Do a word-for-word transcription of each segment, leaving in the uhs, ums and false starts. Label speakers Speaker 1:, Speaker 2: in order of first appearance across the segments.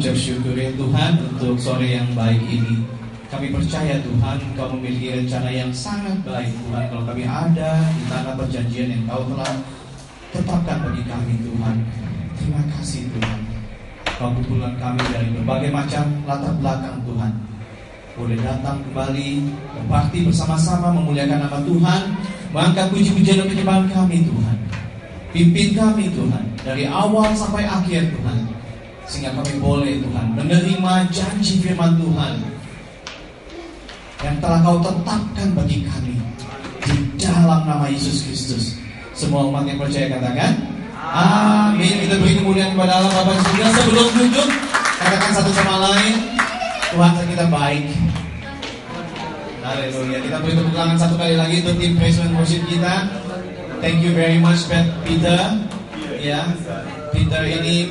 Speaker 1: mengucap syukur ya Tuhan untuk sore yang baik ini. Kami percaya Tuhan Kau memiliki rencana yang sangat baik Tuhan. Kalau kami ada di tanah perjanjian yang Kau telah tetapkan bagi kami Tuhan. Terima kasih Tuhan. Kau kumpulkan kami dari berbagai macam latar belakang Tuhan. Boleh datang kembali berbakti bersama-sama memuliakan nama Tuhan, mengangkat puji-pujian dan penyembahan kami Tuhan. Pimpin kami Tuhan dari awal sampai akhir Tuhan, sehingga kami boleh Tuhan menerima janji firman Tuhan yang telah Kau tetapkan bagi kami di dalam nama Yesus Kristus. Semua umat yang percaya katakan amin. Kita beri kemuliaan kepada Allah Bapa surga. Sebelum duduk, katakan satu sama lain, Tuhan kita baik. Haleluya. Kita beri tepuk tangan satu kali lagi untuk tim praise and worship kita. Thank you very much Peter. Ya, Peter ini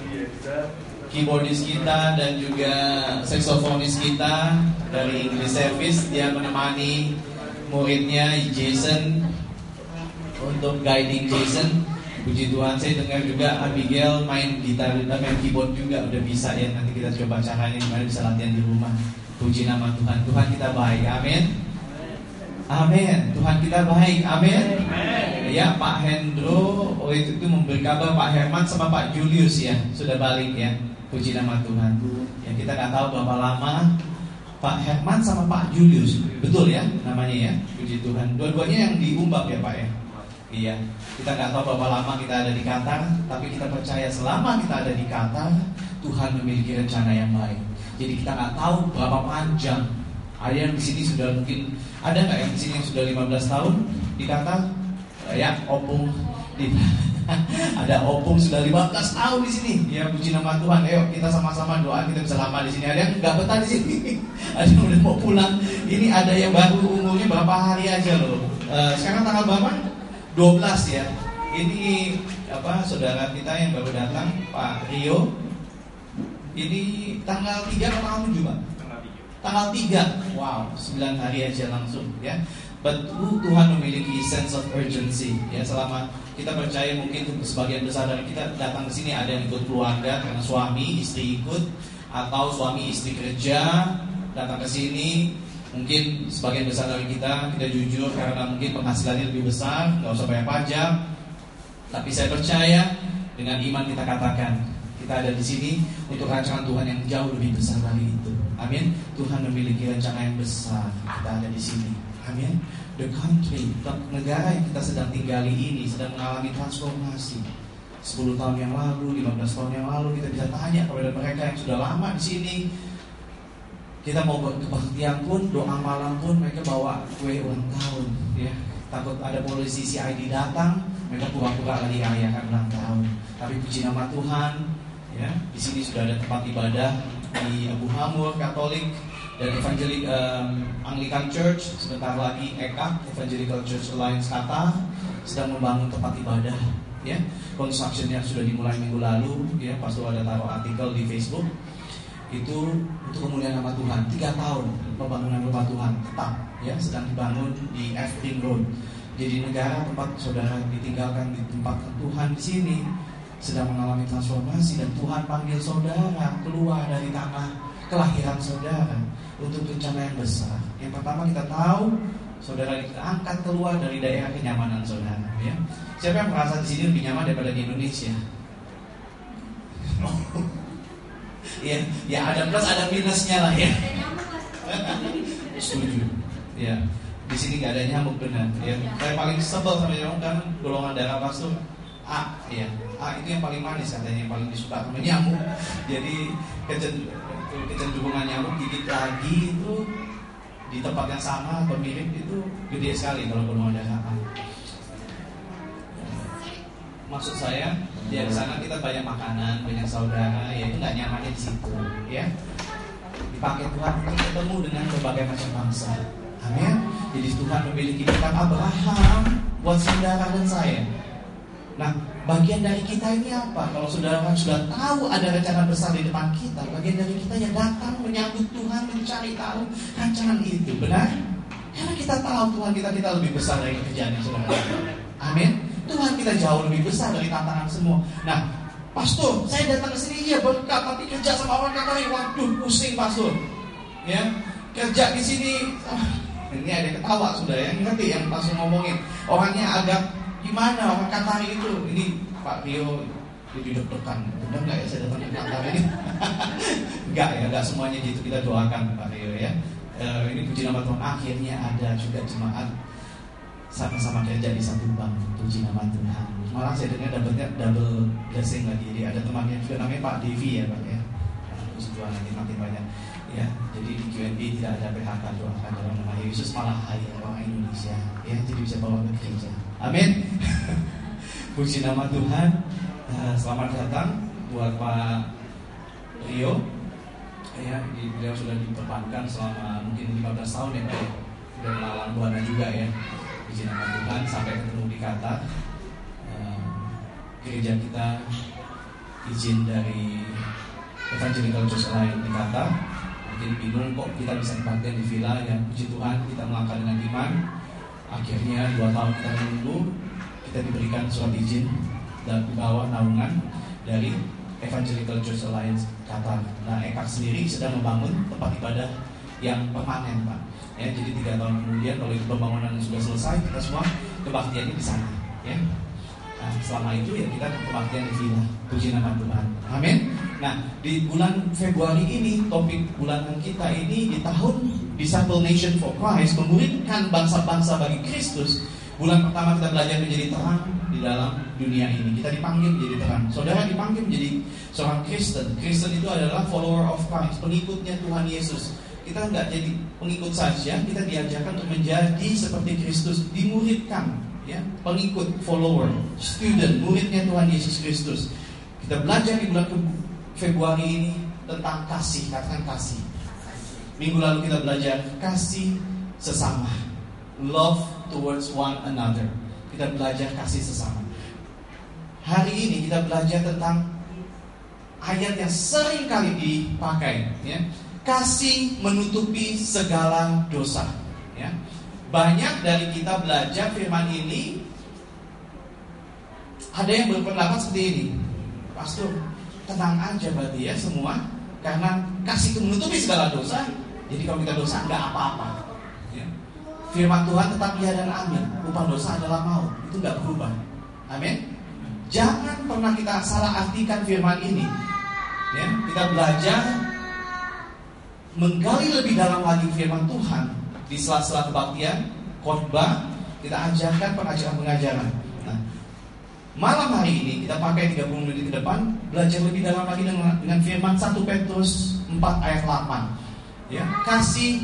Speaker 1: keyboardis kita dan juga saksofonis kita dari English Service. Dia menemani muridnya Jason untuk guiding Jason. Puji Tuhan, saya dengar juga Abigail main gitar, main keyboard juga udah bisa ya. Nanti kita coba caranya gimana, bisa latihan di rumah. Puji nama Tuhan. Tuhan kita baik, amin. Amin. Tuhan kita baik, amin. Ya, Pak Hendro oh itu, itu memberi kabar Pak Herman sama Pak Julius ya sudah balik ya. Puji nama Tuhan. Ya, kita nggak tahu berapa lama Pak Herman sama Pak Julius, betul ya namanya ya. Puji Tuhan. Dua-duanya yang diumbak ya Pak ya. Iya, kita nggak tahu berapa lama kita ada di Qatar, tapi kita percaya selama kita ada di Qatar, Tuhan memiliki rencana yang baik. Jadi kita nggak tahu berapa panjang. Ada yang di sini sudah mungkin, ada nggak yang di sini yang sudah lima belas tahun di Qatar? Ya, opung di, ada opung sudah lima belas tahun di sini. Ya, puji nama Tuhan. Ayo kita sama-sama doa kita bisa lama di sini. Ada yang nggak betah di sini, ada yang udah mau pulang. Ini ada yang baru umurnya berapa hari aja loh. Uh, sekarang tanggal berapa? dua belas ya. Ini apa saudara kita yang baru datang, Pak Rio. Ini tanggal tiga atau tanggal tujuh, Pak? Tanggal tiga. Wow, sembilan hari aja langsung ya. Betul, Tuhan memiliki sense of urgency ya. Selama kita percaya mungkin sebagian besar dari kita datang ke sini ada yang ikut keluarga karena suami istri ikut, atau suami istri kerja datang ke sini. Mungkin sebagian besar dari kita, kita jujur karena mungkin penghasilannya lebih besar, nggak usah bayar pajak. Tapi saya percaya dengan iman kita katakan, kita ada di sini untuk rancangan Tuhan yang jauh lebih besar dari itu. Amin. Tuhan memiliki rencana yang besar. Kita ada di sini. Amin. The country, negara yang kita sedang tinggali ini sedang mengalami transformasi. sepuluh tahun yang lalu, lima belas tahun yang lalu, kita bisa tanya kepada mereka yang sudah lama di sini. Kita mau kebaktian pun, doa malam pun mereka bawa kue ulang tahun ya. Takut ada polisi C I D datang, mereka pura-pura lagi rayakan ulang tahun. Tapi puji nama Tuhan ya, di sini sudah ada tempat ibadah di Abu Hamur Katolik dan Evangelical um, Anglican Church. Sebentar lagi E K A, Evangelical Church Alliance Qatar sedang membangun tempat ibadah ya. Construction-nya sudah dimulai minggu lalu ya. Pastor ada taruh artikel di Facebook. Itu untuk kemuliaan nama Tuhan. Tiga tahun pembangunan rumah Tuhan tetap ya sedang dibangun di Efting Road. Jadi negara tempat saudara ditinggalkan di tempat Tuhan di sini sedang mengalami transformasi, dan Tuhan panggil saudara keluar dari tanah kelahiran saudara untuk rencana yang besar. Yang pertama kita tahu saudara diangkat keluar dari daerah kenyamanan saudara ya. Siapa yang merasa di sini lebih nyaman daripada di Indonesia? Ya, ya ada plus ada minusnya lah ya. Setuju. Ya, di sini nggak ada nyamuk benar. Ya, saya paling sebel sama nyamuk kan golongan darah pastor A. Ya, A itu yang paling manis katanya, yang paling disuka sama nyamuk. Jadi kecenderungan nyamuk gigit lagi itu di tempat yang sama atau mirip itu gede sekali kalau golongan darah A. Maksud saya, di sana kita banyak makanan, banyak saudara, ya itu nggak nyamannya di situ, ya. Dipakai Tuhan untuk ketemu dengan berbagai macam bangsa. Amin. Jadi Tuhan memiliki kitab Abraham buat saudara dan saya. Nah, bagian dari kita ini apa? Kalau saudara sudah tahu ada rencana besar di depan kita, bagian dari kita yang datang menyambut Tuhan, mencari tahu rancangan itu, benar? Karena kita tahu Tuhan kita kita lebih besar dari pekerjaan yang saudara. Amin. Tuhan kita jauh lebih besar dari tantangan semua. Nah, Pastor, saya datang ke sini iya berkat, tapi kerja sama orang Qatari, waduh pusing pastor. Ya, kerja di sini, ah, ini ada ketawa sudah ya, ngerti yang pastor ngomongin. Orangnya agak gimana orang Qatari itu? Ini Pak Rio jadi deg-degan, benar nggak ya saya datang ke Qatar ini? Enggak ya, enggak semuanya gitu, kita doakan Pak Rio ya. E, ini puji nama Tuhan, akhirnya ada juga jemaat sama-sama kerja di satu bank, puji nama Tuhan. Malah saya dengar dapatnya double blessing lagi. Jadi ada temannya juga namanya Pak Devi ya Pak ya. Puji Tuhan lagi makin banyak. Ya, jadi di Q N B tidak ada P H K, doakan dalam nama Yesus, malah hire orang Indonesia ya, jadi bisa bawa ke gereja. Amin. Puji nama Tuhan. Uh, selamat datang buat Pak Rio. Ya, beliau sudah diperbankan selama mungkin lima belas tahun ya Pak. Sudah melalang buana juga ya. Puji nama Tuhan sampai ketemu di Qatar. Uh, gereja kita izin dari Evangelical Church Alliance di Qatar. Mungkin bingung kok kita bisa dipakai di villa ya. Puji Tuhan kita melangkah dengan iman. Akhirnya dua tahun kita menunggu, kita diberikan surat izin dan di bawah naungan dari Evangelical Church Alliance Qatar. Nah, E K A K sendiri sedang membangun tempat ibadah yang permanen, Pak. Ya, jadi tiga tahun kemudian kalau itu pembangunan sudah selesai, kita semua kebaktiannya di sana. Ya. Nah, selama itu ya kita kebaktian di villa. Puji nama Tuhan. Amin. Nah, di bulan Februari ini, topik bulanan kita ini di tahun Disciple Nation for Christ, memuridkan bangsa-bangsa bagi Kristus. Bulan pertama kita belajar menjadi terang di dalam dunia ini. Kita dipanggil menjadi terang. Saudara dipanggil menjadi seorang Kristen. Kristen itu adalah follower of Christ, pengikutnya Tuhan Yesus. Kita nggak jadi pengikut saja, kita diajarkan untuk menjadi seperti Kristus, dimuridkan, ya, pengikut, follower, student, muridnya Tuhan Yesus Kristus. Kita belajar di bulan Februari ini tentang kasih, katakan kasih. Minggu lalu kita belajar kasih sesama, love towards one another. Kita belajar kasih sesama. Hari ini kita belajar tentang ayat yang sering kali dipakai, ya. Kasih menutupi segala dosa, ya. Banyak dari kita belajar firman ini, ada yang berpendapat seperti ini, Pastor, tenang aja berarti ya semua, karena kasih itu menutupi segala dosa. Jadi kalau kita dosa nggak apa-apa, ya. Firman Tuhan tetap ya dan amin. Upah dosa adalah maut, itu nggak berubah. Amin. Jangan pernah kita salah artikan firman ini, ya. Kita belajar menggali lebih dalam lagi firman Tuhan di sela-sela kebaktian, khotbah, kita ajarkan pengajaran-pengajaran. Nah, malam hari ini kita pakai tiga puluh menit ke depan belajar lebih dalam lagi dengan, dengan firman satu Petrus empat ayat delapan. Ya, kasih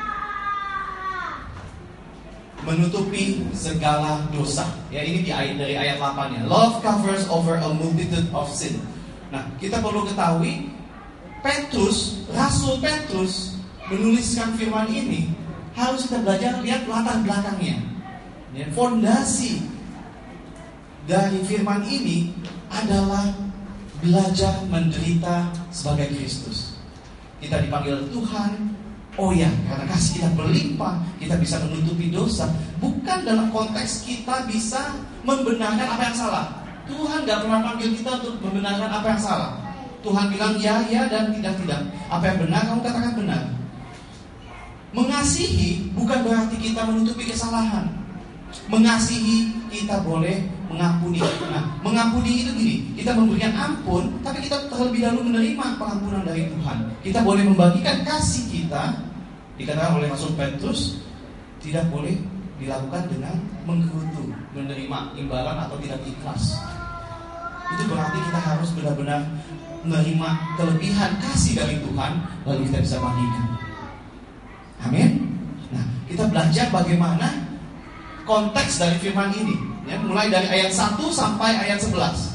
Speaker 1: menutupi segala dosa. Ya, ini di ayat, dari ayat delapan-nya. Love covers over a multitude of sin. Nah, kita perlu ketahui Petrus, Rasul Petrus menuliskan firman ini, harus kita belajar lihat latar belakangnya. Ya, fondasi dari firman ini adalah belajar menderita sebagai Kristus. Kita dipanggil Tuhan, oh ya, karena kasih kita berlimpah, kita bisa menutupi dosa. Bukan dalam konteks kita bisa membenarkan apa yang salah. Tuhan gak pernah panggil kita untuk membenarkan apa yang salah. Tuhan bilang ya, ya, dan tidak, tidak. Apa yang benar, kamu katakan benar. Mengasihi bukan berarti kita menutupi kesalahan. Mengasihi kita boleh mengampuni. Nah, mengampuni itu gini, kita memberikan ampun, tapi kita terlebih dahulu menerima pengampunan dari Tuhan. Kita boleh membagikan kasih kita, dikatakan oleh Rasul Petrus, tidak boleh dilakukan dengan menggerutu, menerima imbalan atau tidak ikhlas. Itu berarti kita harus benar-benar menerima kelebihan kasih dari Tuhan, lalu kita bisa bagikan. Amin. Nah, kita belajar bagaimana konteks dari firman ini, ya, mulai dari ayat satu sampai ayat sebelas.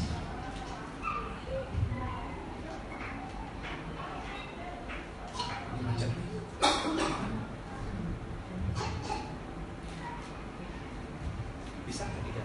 Speaker 1: Bisa tidak?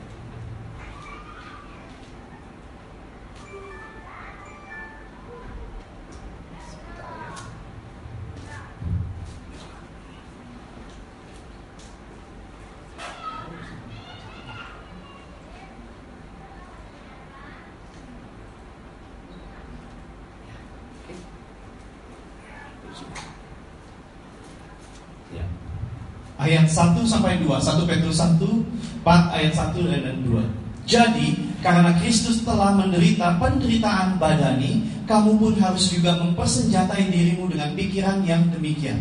Speaker 1: ayat satu sampai dua. satu Petrus satu, empat ayat satu dan dua. Jadi, karena Kristus telah menderita penderitaan badani, kamu pun harus juga mempersenjatai dirimu dengan pikiran yang demikian.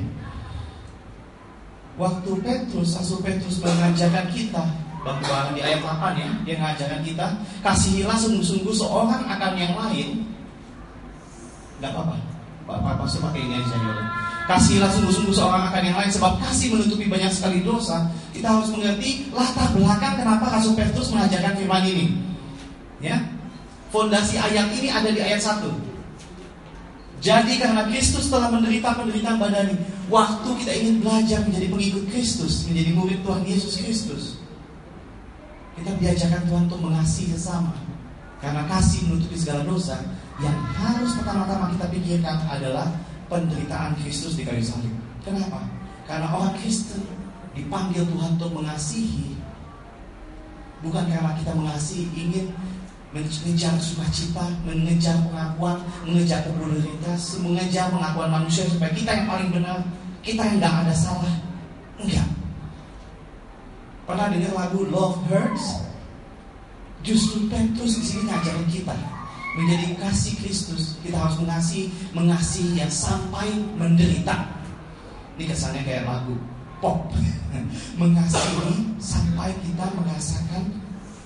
Speaker 1: Waktu Petrus, Rasul Petrus mengajarkan kita bahwa di ayat delapan ya, dia mengajarkan kita, kasihilah sungguh-sungguh seorang akan yang lain. Gak apa-apa, Bapak pastor pakai ini aja ya. Kasihilah sungguh-sungguh seorang akan yang lain, sebab kasih menutupi banyak sekali dosa. Kita harus mengerti latar belakang kenapa Rasul Petrus mengajarkan firman ini. Ya, fondasi ayat ini ada di ayat satu. Jadi karena Kristus telah menderita penderitaan badani, waktu kita ingin belajar menjadi pengikut Kristus, menjadi murid Tuhan Yesus Kristus, kita diajarkan Tuhan untuk mengasihi sesama. Karena kasih menutupi segala dosa, yang harus pertama-tama kita pikirkan adalah penderitaan Kristus di kayu salib. Kenapa? Karena orang Kristen dipanggil Tuhan untuk mengasihi, bukan karena kita mengasihi ingin mengejar sukacita, mengejar pengakuan, mengejar popularitas, mengejar pengakuan manusia supaya kita yang paling benar, kita yang gak ada salah. Enggak. Pernah dengar lagu Love Hurts? Justru Petrus di sini ngajarin kita menjadi kasih Kristus. Kita harus mengasihi, mengasihi yang sampai menderita. Ini kesannya kayak lagu pop. Mengasihi sampai kita merasakan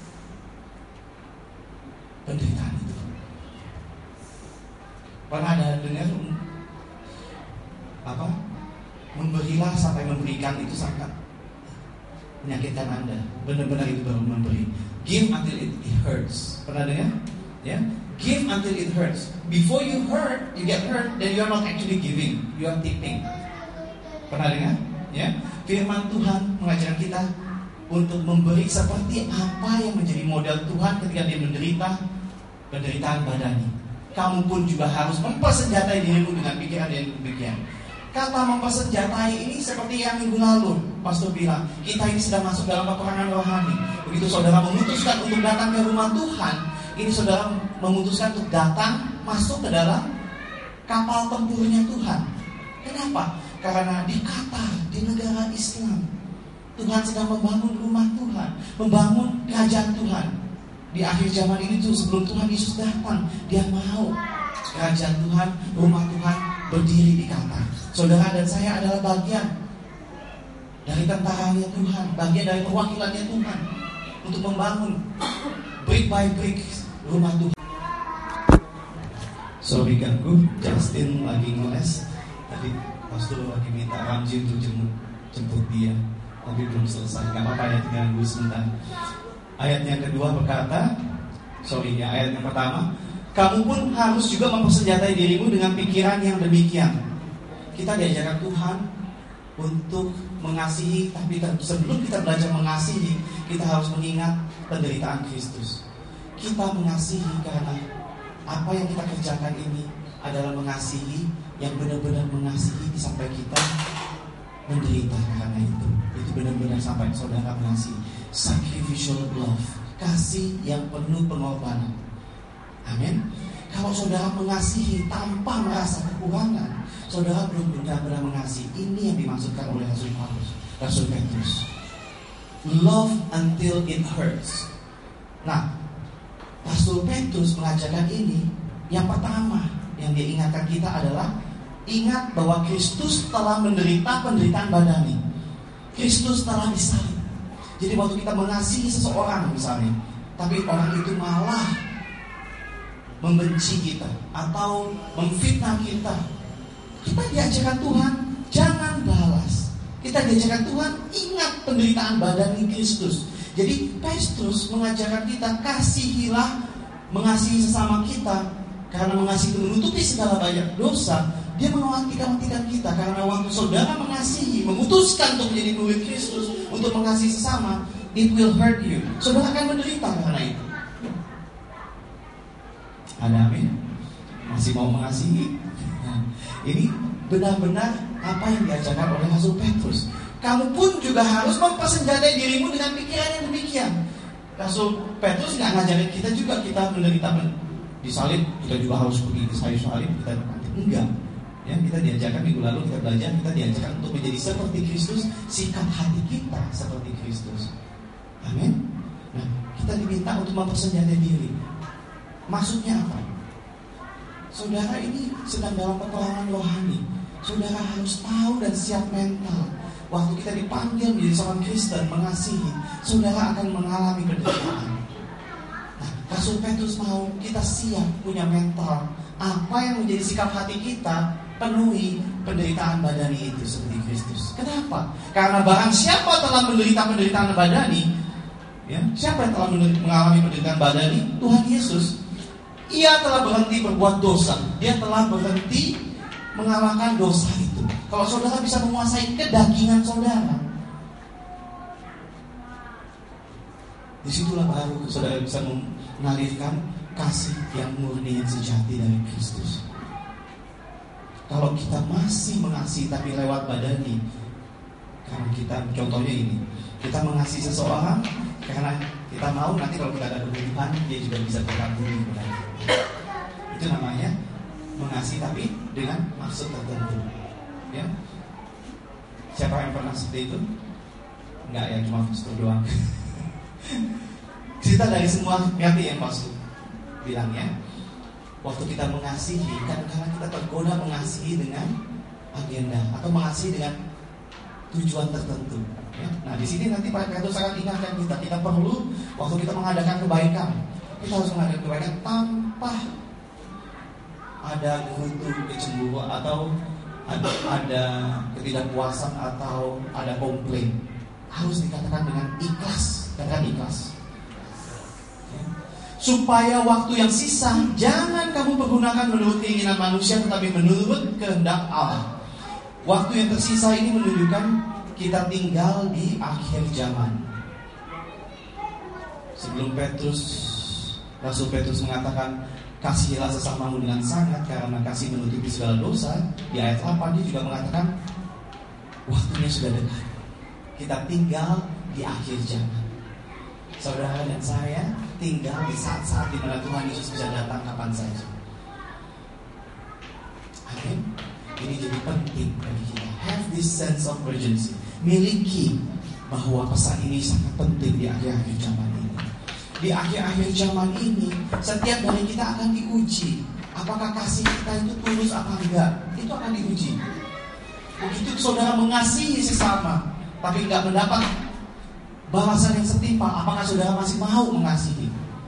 Speaker 1: penderitaan itu. Pernah ada dengar apa? Memberilah sampai memberikan itu sangat menyakitkan Anda. Benar-benar itu baru memberi. Give until it, it hurts. Pernah dengar? Ya. Give until it hurts. Before you hurt, you get hurt, then you are not actually giving, you are tipping. Pernah dengar? Ya. Firman Tuhan mengajarkan kita untuk memberi seperti apa yang menjadi model Tuhan ketika dia menderita penderitaan badani. Kamu pun juga harus mempersenjatai dirimu dengan pikiran yang demikian. Kata mempersenjatai ini seperti yang minggu lalu Pastor bilang, kita ini sedang masuk dalam peperangan rohani. Begitu saudara memutuskan untuk datang ke rumah Tuhan, ini saudara memutuskan untuk datang masuk ke dalam kapal tempurnya Tuhan. Kenapa? Karena di Qatar, di negara Islam, Tuhan sedang membangun rumah Tuhan, membangun kerajaan Tuhan. Di akhir zaman ini tuh, sebelum Tuhan Yesus datang, dia mau kerajaan Tuhan, rumah Tuhan berdiri di Qatar. Saudara dan saya adalah bagian dari tentaranya Tuhan, bagian dari perwakilannya Tuhan untuk membangun brick by brick rumah Tuhan. Sorry ganggu, Justin lagi ngeles. Tadi Pastor lagi minta Ramji untuk jemput, jemput dia, tapi belum selesai. Gak apa-apa ya, ganggu sebentar. Ayat yang kedua berkata, sorry ya, ayat yang pertama, kamu pun harus juga mempersenjatai dirimu dengan pikiran yang demikian. Kita diajarkan Tuhan untuk mengasihi, tapi sebelum kita belajar mengasihi, kita harus mengingat penderitaan Kristus. Kita mengasihi karena apa yang kita kerjakan ini adalah mengasihi, yang benar-benar mengasihi sampai kita menderita karena itu. Itu benar-benar sampai saudara mengasihi. Sacrificial love, kasih yang penuh pengorbanan. Amin. Kalau saudara mengasihi tanpa merasa kekurangan, saudara belum benar-benar mengasihi. Ini yang dimaksudkan oleh Rasul Paulus, Rasul Petrus. Love until it hurts. Nah, Rasul Petrus mengajarkan ini. Yang pertama yang dia ingatkan kita adalah, ingat bahwa Kristus telah menderita penderitaan badani. Kristus telah disalib. Jadi waktu kita mengasihi seseorang misalnya, tapi orang itu malah membenci kita atau memfitnah kita, kita diajarkan Tuhan jangan balas. Kita diajarkan Tuhan ingat penderitaan badani Kristus. Jadi Petrus mengajarkan kita, kasihilah, mengasihi sesama kita, karena mengasihi itu menutupi segala banyak dosa. Dia menghentikan kita karena waktu saudara mengasihi, memutuskan untuk menjadi murid Kristus, untuk mengasihi sesama, it will hurt you. Saudara akan menderita karena itu. Ada amin? Masih mau mengasihi? Nah, ini benar-benar apa yang diajarkan oleh Rasul Petrus. Kamu pun juga harus mempersenjatai dirimu dengan pikiran yang demikian. Rasul Petrus nggak ngajarin kita juga kita menderita disalib, kita juga harus pergi ke kayu salib, kita enggak. Ya, kita diajarkan minggu lalu kita belajar, kita diajarkan untuk menjadi seperti Kristus, sikap hati kita seperti Kristus. Amin. Nah, kita diminta untuk mempersenjatai diri. Maksudnya apa? Saudara ini sedang dalam peperangan rohani. Saudara harus tahu dan siap mental. Waktu kita dipanggil menjadi seorang Kristen, mengasihi, saudara akan mengalami penderitaan. Nah, Rasul Petrus mau kita siap punya mental. Apa yang menjadi sikap hati kita, penuhi penderitaan badani itu seperti Kristus. Kenapa? Karena barang siapa telah menderita penderitaan badani, ya, siapa yang telah mengalami penderitaan badani? Tuhan Yesus. Ia telah berhenti berbuat dosa. Dia telah berhenti mengalahkan dosa itu. Kalau saudara bisa menguasai kedagingan saudara, disitulah baru saudara bisa mengalirkan kasih yang murni yang sejati dari Kristus. Kalau kita masih mengasihi tapi lewat badani, karena kita, contohnya ini, kita mengasihi seseorang karena kita mau nanti kalau kita ada kebutuhan dia juga bisa terkabuli kepada kita. Itu namanya mengasihi tapi dengan maksud tertentu. Ya, siapa yang pernah seperti itu? Enggak ya, cuma pastor doang. Cerita dari semua ngerti yang pastor bilangnya. Waktu kita mengasihi, kadang-kadang kita tergoda mengasihi dengan agenda atau mengasihi dengan tujuan tertentu. Ya. Nah, di sini nanti Pak Petrus akan ingatkan kita, kita perlu waktu kita mengadakan kebaikan, kita harus mengadakan kebaikan tanpa ada kutu kecemburuan atau ada, ada ketidakpuasan atau ada komplain. Harus dikatakan dengan ikhlas, katakan ikhlas. Ya. Supaya waktu yang sisa jangan kamu pergunakan menurut keinginan manusia, tetapi menurut kehendak Allah. Waktu yang tersisa ini menunjukkan kita tinggal di akhir zaman. Sebelum Petrus, Rasul Petrus mengatakan kasihilah sesamamu dengan sangat karena kasih menutupi segala dosa. Di ayat delapan dia juga mengatakan waktunya sudah dekat. Kita tinggal di akhir zaman. Saudara dan saya tinggal di saat-saat di mana Tuhan Yesus bisa datang kapan saja. Amin. Ini jadi penting bagi kita. Have this sense of urgency. Miliki bahwa pesan ini sangat penting di akhir-akhir zaman ini. Di akhir-akhir zaman ini, setiap dari kita akan diuji. Apakah kasih kita itu tulus apa enggak? Itu akan diuji. Begitu saudara mengasihi sesama, tapi enggak mendapat balasan yang setimpal, apakah saudara masih mau mengasihi?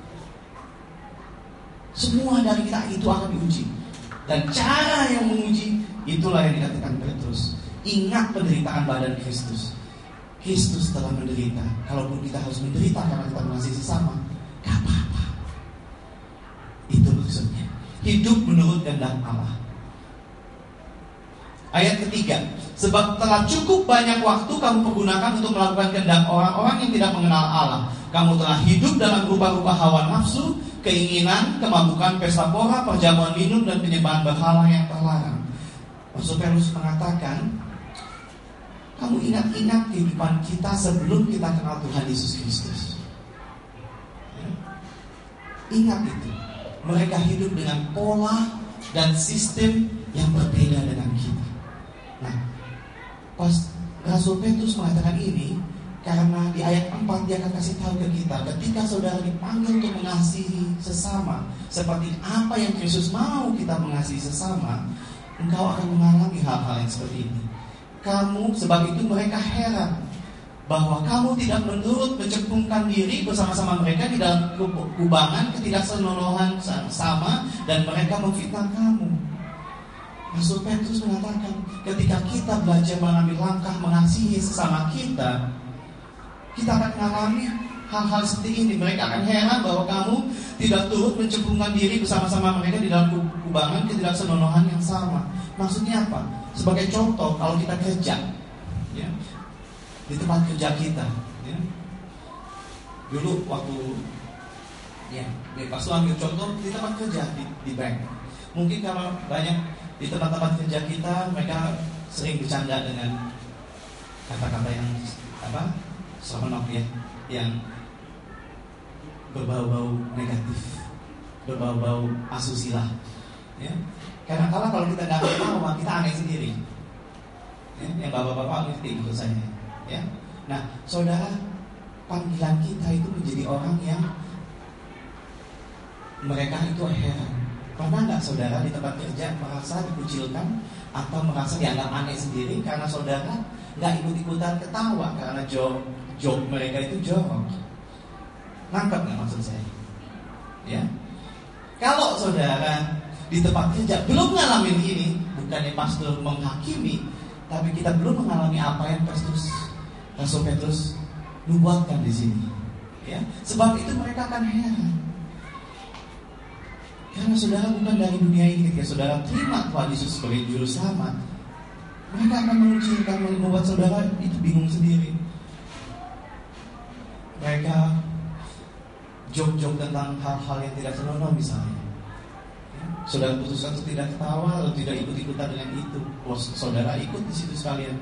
Speaker 1: Semua dari kita itu akan diuji. Dan cara yang menguji, itulah yang dikatakan Petrus. Ingat penderitaan badan Kristus. Kristus telah menderita. Kalaupun kita harus menderita karena kita mengasihi sesama, gak apa-apa. Itu maksudnya. Hidup menurut kehendak Allah. Ayat ketiga, sebab telah cukup banyak waktu kamu pergunakan untuk melakukan kehendak orang-orang yang tidak mengenal Allah. Kamu telah hidup dalam rupa-rupa hawa nafsu, keinginan, kemabukan, pesta pora, perjamuan minum, dan penyembahan berhala yang terlarang. Rasul Petrus mengatakan, kamu ingat-ingat kehidupan kita sebelum kita kenal Tuhan Yesus Kristus. Ya. Ingat itu. Mereka hidup dengan pola dan sistem yang berbeda dengan kita. Nah, pas Rasul Petrus mengatakan ini, karena di ayat empat dia akan kasih tahu ke kita, ketika saudara dipanggil untuk mengasihi sesama seperti apa yang Kristus mau kita mengasihi sesama, engkau akan mengalami hal-hal yang seperti ini. Kamu, sebab itu mereka heran bahwa kamu tidak menurut mencemplungkan diri bersama-sama mereka di dalam kubangan ketidaksenonohan sama, dan mereka memfitnah kamu. Rasul Petrus mengatakan, ketika kita belajar mengambil langkah mengasihi sesama kita, kita akan mengalami hal-hal seperti ini. Mereka akan heran bahwa kamu tidak turut mencemplungkan diri bersama-sama mereka di dalam kubangan ketidaksenonohan yang sama. Maksudnya apa? Sebagai contoh, kalau kita kerja, ya, di tempat kerja kita, ya, dulu waktu, ya, ya pas lu ambil contoh di tempat kerja di, di bank. Mungkin kalau banyak di tempat-tempat kerja kita, mereka sering bercanda dengan kata-kata yang apa, seronok ya, yang berbau-bau negatif, berbau-bau asusila. Ya. Karena kalau kita nggak ketawa, kita aneh sendiri. Ya. Yang bapak-bapak ngerti menurut saya. Ya. Nah, saudara, panggilan kita itu menjadi orang yang mereka itu heran. Pernah nggak saudara di tempat kerja merasa dikucilkan atau merasa dianggap aneh sendiri karena saudara nggak ikut-ikutan ketawa karena joke joke mereka itu jorok? Nangkep nggak maksud saya? Ya. Kalau saudara di tempat kerja belum ngalamin ini, bukannya pastor menghakimi, tapi kita belum mengalami apa yang Petrus, Rasul Petrus nubuatkan di sini. Ya. Sebab itu mereka akan heran. Karena saudara bukan dari dunia ini. Ketika saudara terima Tuhan Yesus sebagai juru selamat, mereka akan mengucilkan, membuat saudara itu bingung sendiri. Mereka jok-jok tentang hal-hal yang tidak senonoh misalnya. Saudara putuskan untuk tidak ketawa atau tidak ikut-ikutan dengan itu. Oh, saudara ikut di situ sekalian.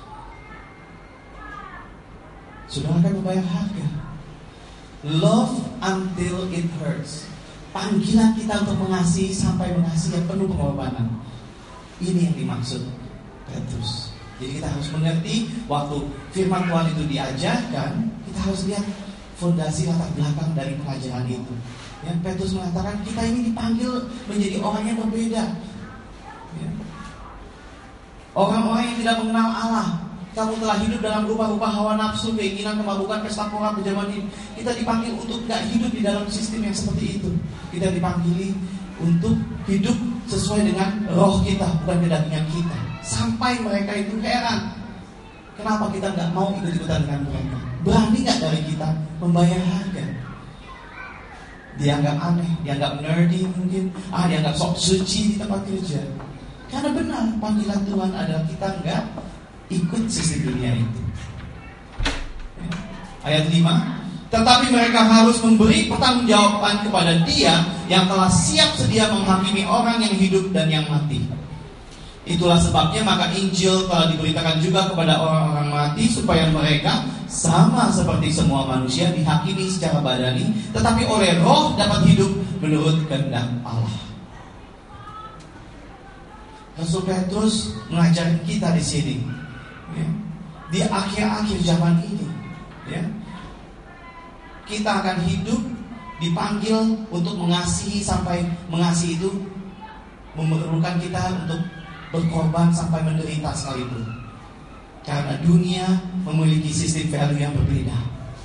Speaker 1: Saudara akan membayar harga. Love until it hurts. Panggilan kita untuk mengasihi sampai mengasihi yang penuh pengorbanan. Ini yang dimaksud Petrus. Jadi kita harus mengerti waktu firman Tuhan itu diajarkan, kita harus lihat fondasi latar belakang dari pelajaran itu. Yang Petrus mengatakan kita ini dipanggil menjadi orang yang berbeda. Ya. Orang-orang yang tidak mengenal Allah. Kamu telah hidup dalam rupa-rupa hawa nafsu, keinginan, kemabukan, pesta pora, zaman ini. Kita dipanggil untuk tidak hidup di dalam sistem yang seperti itu. Kita dipanggil untuk hidup sesuai dengan roh kita, bukan kedagingan kita. Sampai mereka itu heran, kenapa kita nggak mau ikut-ikutan dengan mereka? Berani nggak dari kita membayar harga? Dianggap aneh, dianggap nerdy mungkin, ah dianggap sok suci di tempat kerja. Karena benar panggilan Tuhan adalah kita nggak ikut sistem dunia itu. Ayat lima, tetapi mereka harus memberi pertanggungjawaban kepada Dia yang telah siap sedia menghakimi orang yang hidup dan yang mati. Itulah sebabnya maka Injil telah diberitakan juga kepada orang-orang mati, supaya mereka sama seperti semua manusia dihakimi secara badani, tetapi oleh roh dapat hidup menurut kehendak Allah. Rasul Petrus mengajarkan kita di sini, ya, di akhir-akhir zaman ini, ya, kita akan hidup dipanggil untuk mengasihi sampai mengasihi itu memerlukan kita untuk berkorban sampai menderita sekalipun. Karena dunia memiliki sistem value yang berbeda.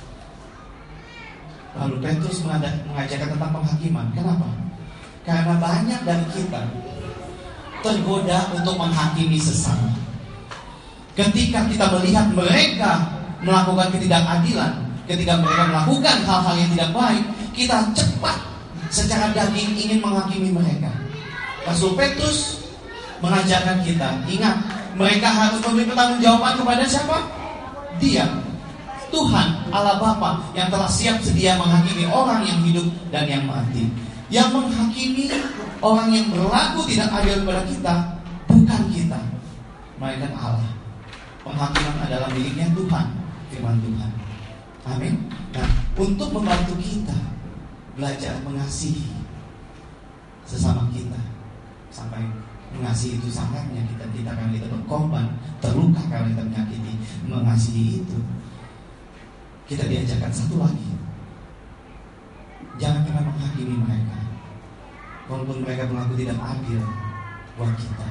Speaker 1: Lalu Petrus mengajarkan tentang penghakiman. Kenapa? Karena banyak dari kita tergoda untuk menghakimi sesama. Ketika kita melihat mereka melakukan ketidakadilan, ketika mereka melakukan hal-hal yang tidak baik, kita cepat secara daging ingin menghakimi mereka. Rasul Petrus mengajarkan kita, ingat, mereka harus memberi pertanggungjawaban kepada siapa? Dia, Tuhan Allah Bapa yang telah siap sedia menghakimi orang yang hidup dan yang mati. Yang menghakimi orang yang berlaku tidak adil kepada kita bukan kita, melainkan Allah. Penghakiman adalah miliknya Tuhan, firman Tuhan. Amin. Nah, untuk membantu kita belajar mengasihi sesama kita, sampai mengasihi itu sangat menyakitkan kita karena kita berkorban, terluka karena kita menyakiti. Mengasihi itu, kita diajarkan satu lagi, jangan pernah menghakimi mereka, walaupun mereka mengaku tidak adil buat kita.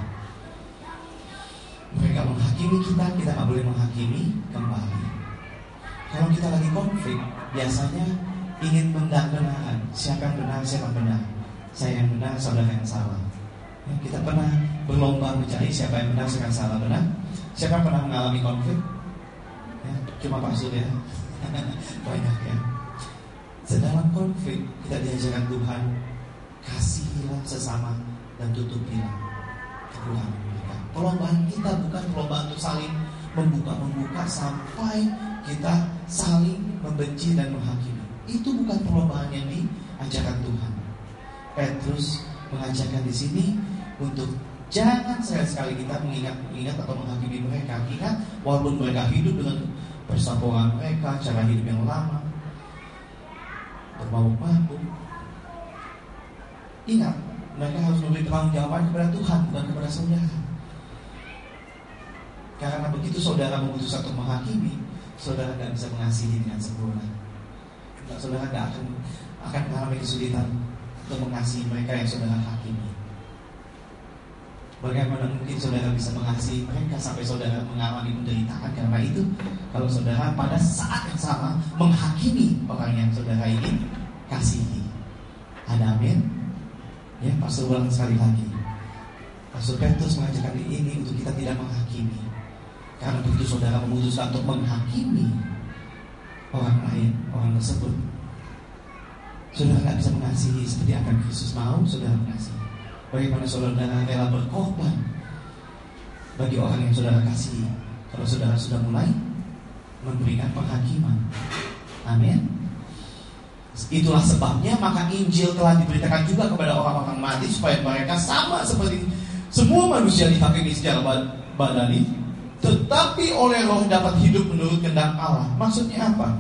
Speaker 1: Mereka menghakimi kita, kita nggak boleh menghakimi kembali. Kalau kita lagi konflik, biasanya ingin mendak-benaran, siapa yang benar, siapa yang benar, saya yang benar, saudara yang salah. Kita pernah berlomba mencari siapa yang benar, siapa yang salah. Benar? Siapa yang pernah mengalami konflik? Ya, cuma Pak Sur ya. Banyak ya. Sedalam konflik kita diajarkan Tuhan, kasihilah sesama dan tutupilah kekurangan mereka. Perlombaan kita bukan perlombaan untuk saling membuka-membuka sampai kita saling membenci dan menghakimi. Itu bukan perlombaan yang diajarkan Tuhan. Petrus mengajarkan di sini untuk jangan sekali-sekali kita mengingat-ingat atau menghakimi mereka. Ingat, walaupun mereka hidup dengan persamaan mereka, cara hidup yang lama, bermabuk-mabuk, ingat, mereka harus memberi pertanggungjawaban kepada Tuhan, bukan kepada saudara. Karena begitu saudara memutuskan untuk menghakimi, saudara tidak bisa mengasihi dengan sempurna. Saudara tidak akan akan mengalami kesulitan untuk mengasihi mereka yang saudara hakimi. Bagaimana mungkin saudara bisa mengasihi mereka sampai saudara mengalami penderitaan karena itu, kalau saudara pada saat yang sama menghakimi orang yang saudara ini kasihi. Ada amin? Ya, Pastor ulang sekali lagi. Pastor Petrus mengajarkan ini untuk kita tidak menghakimi. Karena begitu saudara memutuskan untuk menghakimi orang lain, orang tersebut, saudara tidak bisa mengasihi seperti apa yang Kristus mau saudara mengasihi. Bagaimana saudara rela berkorban bagi orang yang saudara kasihi kalau saudara sudah mulai memberikan penghakiman. Amin. Itulah sebabnya maka Injil telah diberitakan juga kepada orang-orang mati supaya mereka sama seperti semua manusia dihakimi secara badani, tetapi oleh Roh dapat hidup menurut kehendak Allah. Maksudnya apa?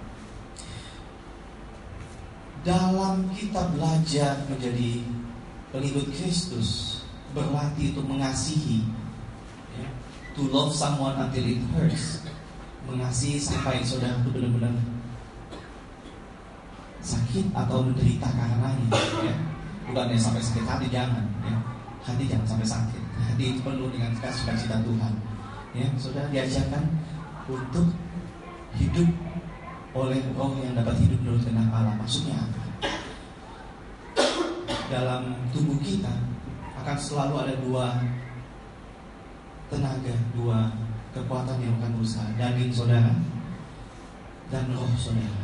Speaker 1: Dalam kita belajar menjadi pengikut Kristus, berlatih untuk mengasihi, ya, to love someone until it hurts, mengasihi sampai saudara itu benar-benar sakit atau menderita karenanya, ya. Bukan yang sampai sakit hati, jangan, ya. Hati jangan sampai sakit, hati penuh dengan sukacita Tuhan, ya. Saudara diajarkan untuk hidup oleh Roh yang dapat hidup menurut kehendak Allah. Maksudnya apa? Dalam tubuh kita akan selalu ada dua tenaga, dua kekuatan yang akan berusaha, daging saudara dan roh saudara.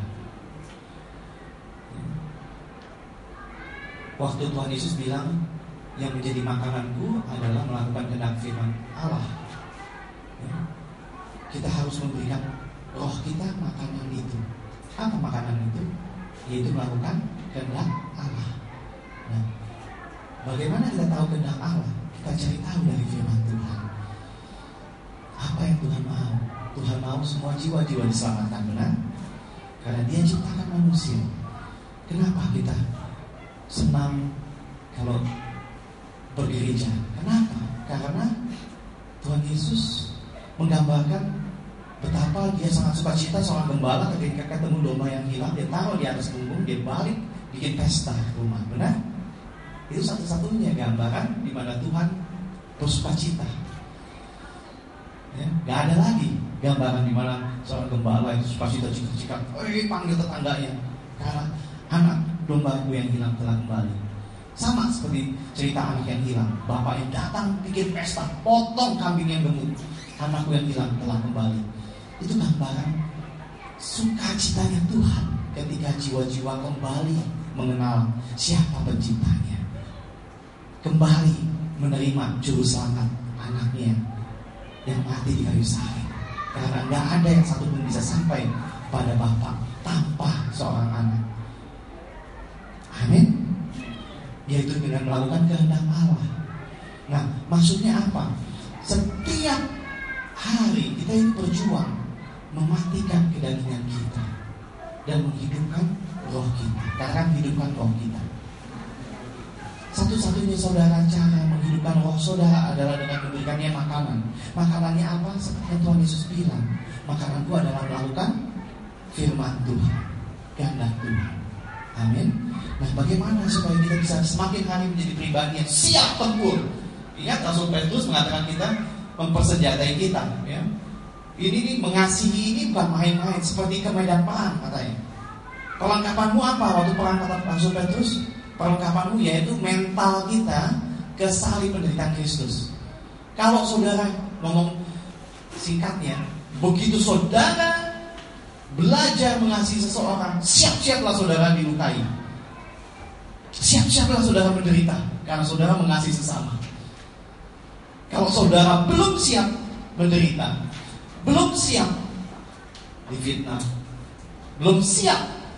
Speaker 1: Waktu Tuhan Yesus bilang yang menjadi makananku adalah melakukan kehendak firman Allah, ya, kita harus memberikan roh kita makanan itu. Apa makanan itu? Yaitu melakukan kehendak Allah. Nah, bagaimana kita tahu kehendak Allah? Kita cari tahu dari firman Tuhan. Apa yang Tuhan mau? Tuhan mau semua jiwa-jiwa diselamatkan, benar? Karena Dia ciptakan manusia. Kenapa kita senang kalau bergereja? Kenapa? Karena Tuhan Yesus menggambarkan betapa Dia sangat sukacita seorang gembala ketika ketemu domba yang hilang. Dia taruh di atas punggung, dia balik bikin pesta rumah, benar? Itu satu-satunya gambaran di mana Tuhan bersukacita. Ya, gak ada lagi gambaran di mana seorang gembala itu sukacita jika-jika, eh panggil tetangganya karena anak dombaku yang hilang telah kembali. Sama seperti cerita anak yang hilang, bapak yang datang bikin pesta, potong kambing yang gemuk, anakku yang hilang telah kembali. Itu gambaran sukacitanya Tuhan ketika jiwa-jiwa kembali mengenal siapa penciptanya, kembali menerima juru selamat anaknya yang mati di kayu salib. Karena gak ada yang satu pun bisa sampai pada Bapa tanpa seorang anak. Amin. Yaitu dengan melakukan kehendak Allah. Nah, maksudnya apa? Setiap hari kita ini berjuang mematikan kedagingan kita dan menghidupkan roh kita. Karena menghidupkan roh kita, satu-satunya saudara cara menghidupkan roh saudara adalah dengan memberikannya makanan. Makanannya apa? Seperti Tuhan Yesus bilang, makananku adalah melakukan firman Tuhan, kehendak Tuhan. Amin. Nah, bagaimana supaya kita bisa semakin hari menjadi pribadi yang siap tempur? Ingat Rasul Petrus mengatakan kita mempersenjatai kita, ya. Ini nih, mengasihi ini bukan main-main, seperti ke medan perang katanya. Perlengkapanmu apa waktu perang, kata Rasul Petrus? Perlengkapanmu yaitu mental kita ke salib penderitaan Kristus. Kalau saudara ngomong singkatnya, begitu saudara belajar mengasihi seseorang, siap-siaplah saudara dilukai. Siap-siaplah saudara menderita karena saudara mengasihi sesama. Kalau saudara belum siap menderita, belum siap difitnah, belum siap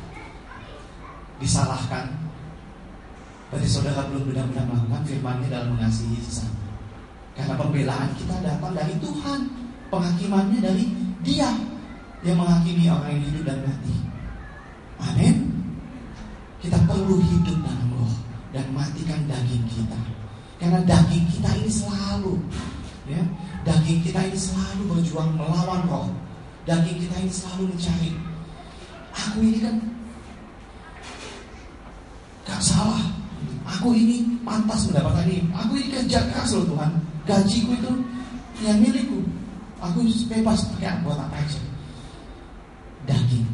Speaker 1: disalahkan, berarti saudara belum benar-benar melakukan firman-Nya dalam mengasihi sesama. Karena pembelaan kita datang dari Tuhan, penghakimannya dari Dia yang menghakimi orang yang hidup dan mati. Amin. Kita perlu hidup dalam roh, dan matikan daging kita. Karena daging kita ini selalu, ya, daging kita ini selalu berjuang melawan roh. Daging kita ini selalu mencari, aku ini kan gak salah, aku ini pantas mendapatkan ini, aku ini kerja keras loh Tuhan, gajiku itu yang milikku, aku bebas pakai buat apa aja. Daging,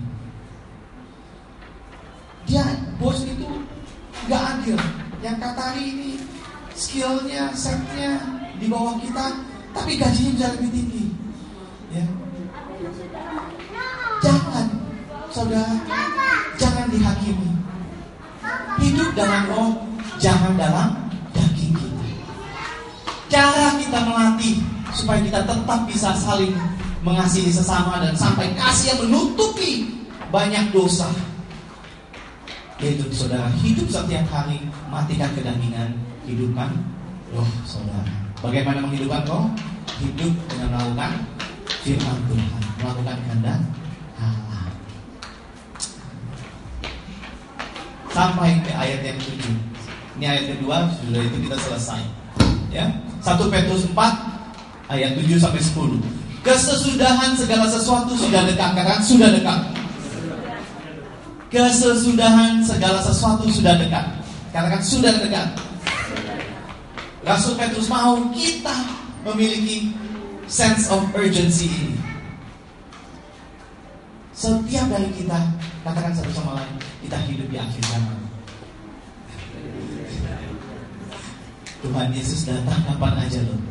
Speaker 1: dia bos itu gak adil. Yang Qatari ini skillnya, setnya di bawah kita, tapi gajinya bisa lebih tinggi. Ya, jangan, saudara, jangan dihakimi. Hidup dalam roh, jangan dalam daging kita. Cara kita melatih supaya kita tetap bisa saling mengasihi sesama dan sampai kasih yang menutupi banyak dosa, yaitu saudara hidup setiap hari, matikan kedagingan, hidupkan roh saudara. Bagaimana menghidupkan roh? Hidup dengan melakukan firman Tuhan, melakukan kehendak Allah. Sampai ke ayat yang tujuh. Ini ayat kedua, sudah itu kita selesai. Ya, satu Petrus empat ayat tujuh sampai sepuluh. Kesesudahan segala sesuatu sudah dekat, katakan sudah dekat. Kesesudahan segala sesuatu sudah dekat, katakan sudah dekat. Rasul Petrus mau kita memiliki sense of urgency ini. Setiap dari kita, katakan satu sama lain, kita hidup di akhir zaman. Tuhan Yesus datang kapan aja loh.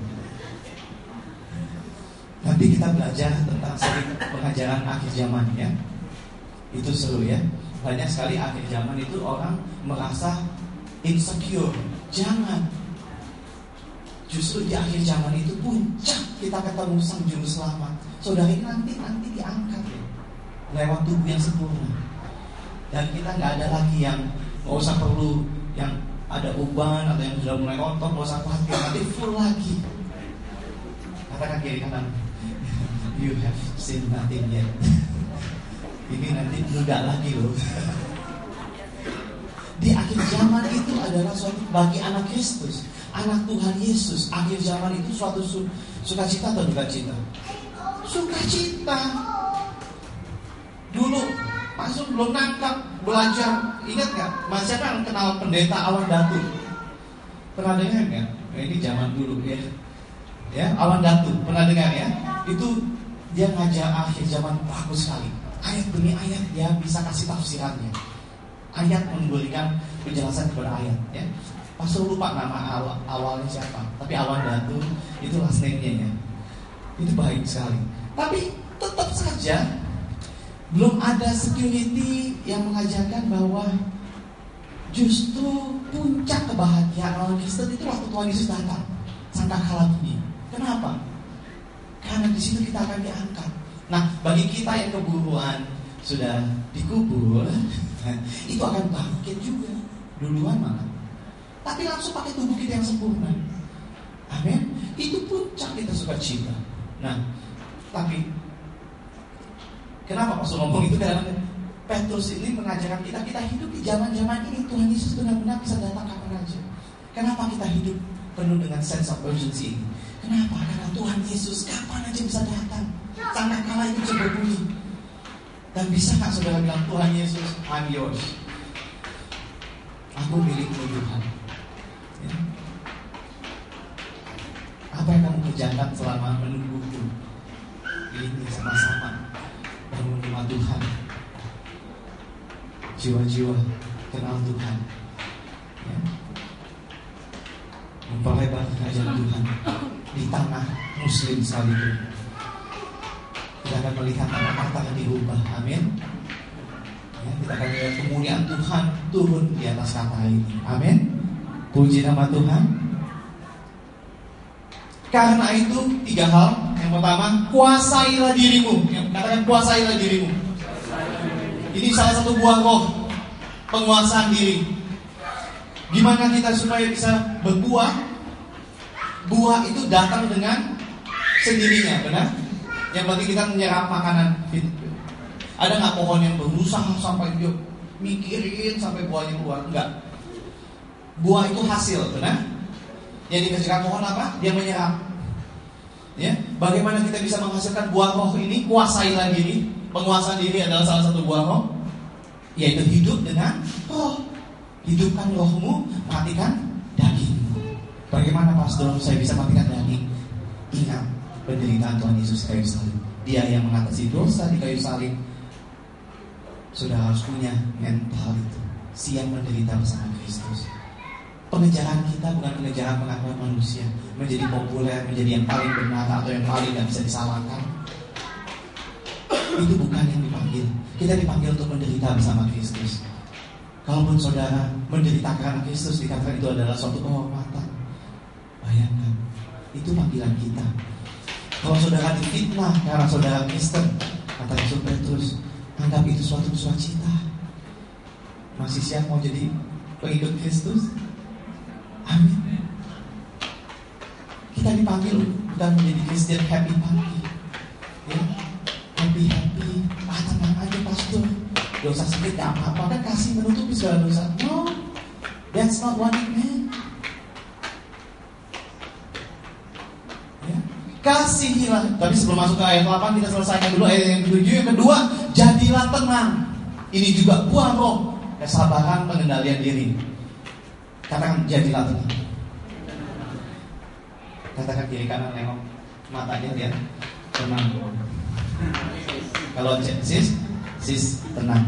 Speaker 1: Nanti kita belajar tentang seri pengajaran akhir zaman ya. Itu seru ya. Banyak sekali akhir zaman itu orang merasa insecure. Jangan. Justru di akhir zaman itu puncak kita ketemu sang juru selamat. Saudara ini nanti nanti diangkat ya, lewat tubuh yang sempurna. Dan kita nggak ada lagi yang nggak usah perlu yang ada uban atau yang sudah mulai rontok, nggak usah khawatir, nanti full lagi. Katakan kiri kanan, you have seen nothing yet. Ini nanti muda lagi loh. Di akhir zaman itu adalah suatu bagi anak Kristus, anak Tuhan Yesus. Akhir zaman itu suatu su, sukacita atau duka cita? Sukacita. Dulu masuk belum nangkap belajar, ingat nggak? Mas siapa yang kenal pendeta Awan Datu? Pernah dengar nggak? Nah, ini zaman dulu ya. Ya, Awan Datu pernah dengar ya? Itu dia ngajar akhir zaman bagus sekali. Ayat demi ayat dia bisa kasih tafsirannya. Ayat memberikan penjelasan kepada ayat ya. Pastor lupa nama awal, awalnya siapa, tapi Awan Datu itu last name-nya ya. Itu baik sekali. Tapi tetap saja belum ada security yang mengajarkan bahwa justru puncak kebahagiaan orang Kristen itu waktu Tuhan Yesus datang sangkakala bumi. Kenapa? Karena di situ kita akan diangkat. Nah, bagi kita yang keburuan sudah dikubur, itu akan bangkit juga duluan malah. Tapi langsung pakai tubuh kita yang sempurna. Amin. Itu puncak kita sukacita. Nah, tapi kenapa Pastor ngomong itu? Karena Petrus ini mengajarkan kita, kita hidup di zaman-zaman ini Tuhan Yesus benar-benar bisa datang kapan aja. Kenapa kita hidup penuh dengan sense of urgency ini? Kenapa? Karena Tuhan Yesus kapan aja bisa datang. Sangkakala itu bisa berbunyi. Dan bisa gak saudara bilang, Tuhan Yesus, I'm yours. Aku milikmu Tuhan. Ya. Apa yang kamu kerjakan selama menungguku? Ini sama-sama bangun rumah Tuhan, jiwa-jiwa kenal Tuhan ya. Memperlebar kerajaan Tuhan di tanah muslim sekalipun. Kita akan melihat kata-kata yang diubah. Amin ya, kita akan melihat kemuliaan Tuhan turun di atas kata ini. Amin. Puji nama Tuhan. Karena itu tiga hal. Yang pertama, kuasailah dirimu. Yang katakan kuasailah dirimu. Ini salah satu buah roh, penguasaan diri. Gimana kita supaya bisa berbuah? Buah itu datang dengan sendirinya, benar? Yang penting kita menyerap makanan. Ada nggak pohon yang berusaha sampai dia mikirin sampai buahnya keluar? Enggak. Buah itu hasil, benar? Yang dikerjakan pohon apa? Dia menyerap. Ya, bagaimana kita bisa menghasilkan buah roh ini? Kuasailah diri. Penguasaan diri adalah salah satu buah roh, yaitu hidup dengan roh. Hidupkan rohmu, matikan dagingmu. Bagaimana pastor saya bisa matikan daging? Ingat penderitaan Tuhan Yesus di kayu salib. Dia yang mengatasi dosa di kayu salib. Sudah harus punya mental itu, siap menderita bersama Kristus. Pengejaran kita bukan pengejaran pengakuan manusia, menjadi populer, menjadi yang paling benar atau yang paling tidak bisa disalahkan. Itu bukan yang dipanggil. Kita dipanggil untuk menderita bersama Kristus. Kalaupun saudara menderita karena Kristus, dikatakan itu adalah suatu kehormatan. Bayangkan, itu panggilan kita. Kalau saudara difitnah karena saudara Kristen, kata Rasul Petrus, anggap itu suatu sukacita. Masih siap mau jadi pengikut Kristus? Amin. Kita dipanggil bukan menjadi Kristen happy happy, ya, happy happy. Ah, tenang aja pastor, dosa sedikit gak apa-apa, kan kasih menutupi segala dosa. No, that's not what it meant. Ya, kasihilah. Tapi sebelum masuk ke ayat delapan, kita selesaikan dulu ayat yang ketujuh. Yang kedua, jadilah tenang. Ini juga buah roh, kesabaran, pengendalian diri. Katakan jadilah tenang. Katakan kiri kanan nengok matanya dia tenang. Kalau sis, sis tenang.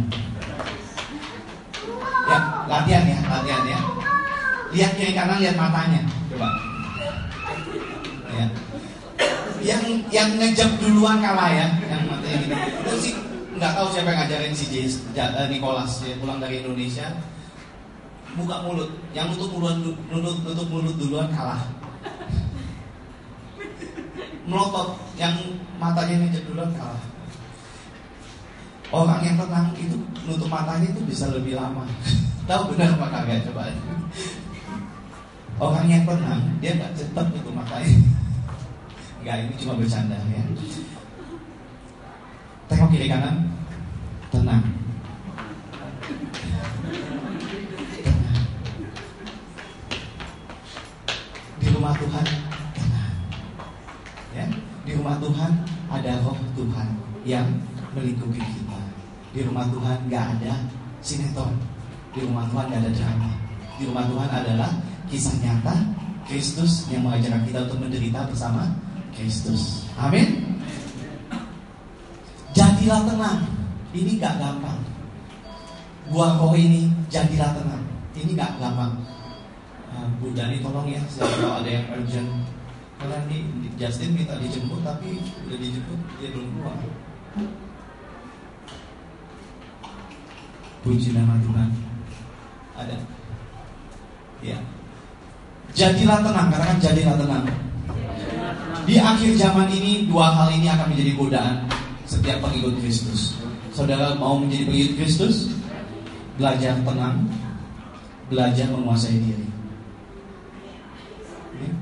Speaker 1: Ya, latihan ya, latihan ya. Lihat kiri kanan, lihat matanya. Coba. Ya. Yang yang ngejep duluan kalah ya, yang matanya gitu. Itu sih nggak tahu siapa yang ngajarin si James, Nicholas dia pulang dari Indonesia. Buka mulut, yang nutup mulut, nutup, nutup mulut duluan kalah. Melotot, yang matanya ngejep duluan kalah. Orang yang tenang itu nutup matanya itu bisa lebih lama. Tahu benar apa kagak? Coba. Orang yang tenang dia nggak cepat nutup matanya. Enggak, ini cuma bercanda ya. Tengok kiri kanan, tenang. Di rumah Tuhan tenang. Ya, di rumah Tuhan ada roh Tuhan yang melingkupi kita. Di rumah Tuhan nggak ada sinetron. Di rumah Tuhan nggak ada drama. Di rumah Tuhan adalah kisah nyata Kristus yang mengajarkan kita untuk menderita bersama Kristus. Amin. Jadilah tenang. Ini nggak gampang. Buah roh ini jadilah tenang. Ini nggak gampang. Uh, Bu Dani tolong ya, kalau ada yang urgent. Karena ini Justin minta dijemput tapi udah dijemput dia belum keluar. Puji nama Tuhan. Ada. Ya. Jadilah tenang, katakan jadilah tenang. Di akhir zaman ini dua hal ini akan menjadi godaan setiap pengikut Kristus. Saudara mau menjadi pengikut Kristus? Belajar tenang, belajar menguasai diri. Ya.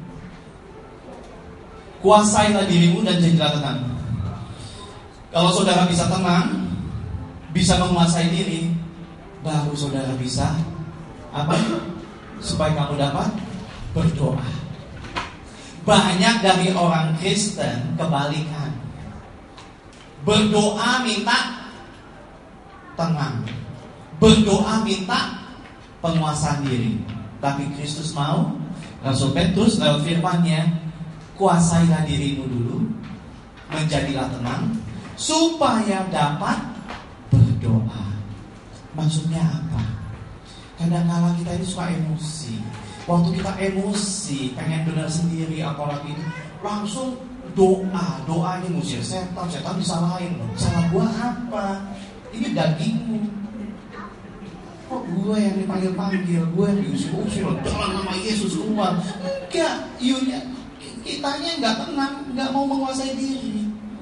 Speaker 1: Kuasailah dirimu dan jadilah tenang. Kalau saudara bisa tenang, bisa menguasai diri, baru saudara bisa apa? Supaya kamu dapat berdoa. Banyak dari orang Kristen kebalikan. Berdoa minta tenang, berdoa minta penguasaan diri. Tapi Kristus mau, Rasul Petrus lewat firman-Nya, kuasailah dirimu dulu, menjadilah tenang, supaya dapat berdoa. Maksudnya apa? Kadang-kadang kita ini suka emosi. Waktu kita emosi, pengen benar sendiri, apalagi langsung doa, doanya ngusir setan, setan disalahin. Salah gua apa? Ini dagingmu. Kok gue yang dipanggil-panggil, gue yang diusir-usir, dalam nama Yesus keluar. Enggak, iunya kitanya nggak tenang, nggak mau menguasai diri.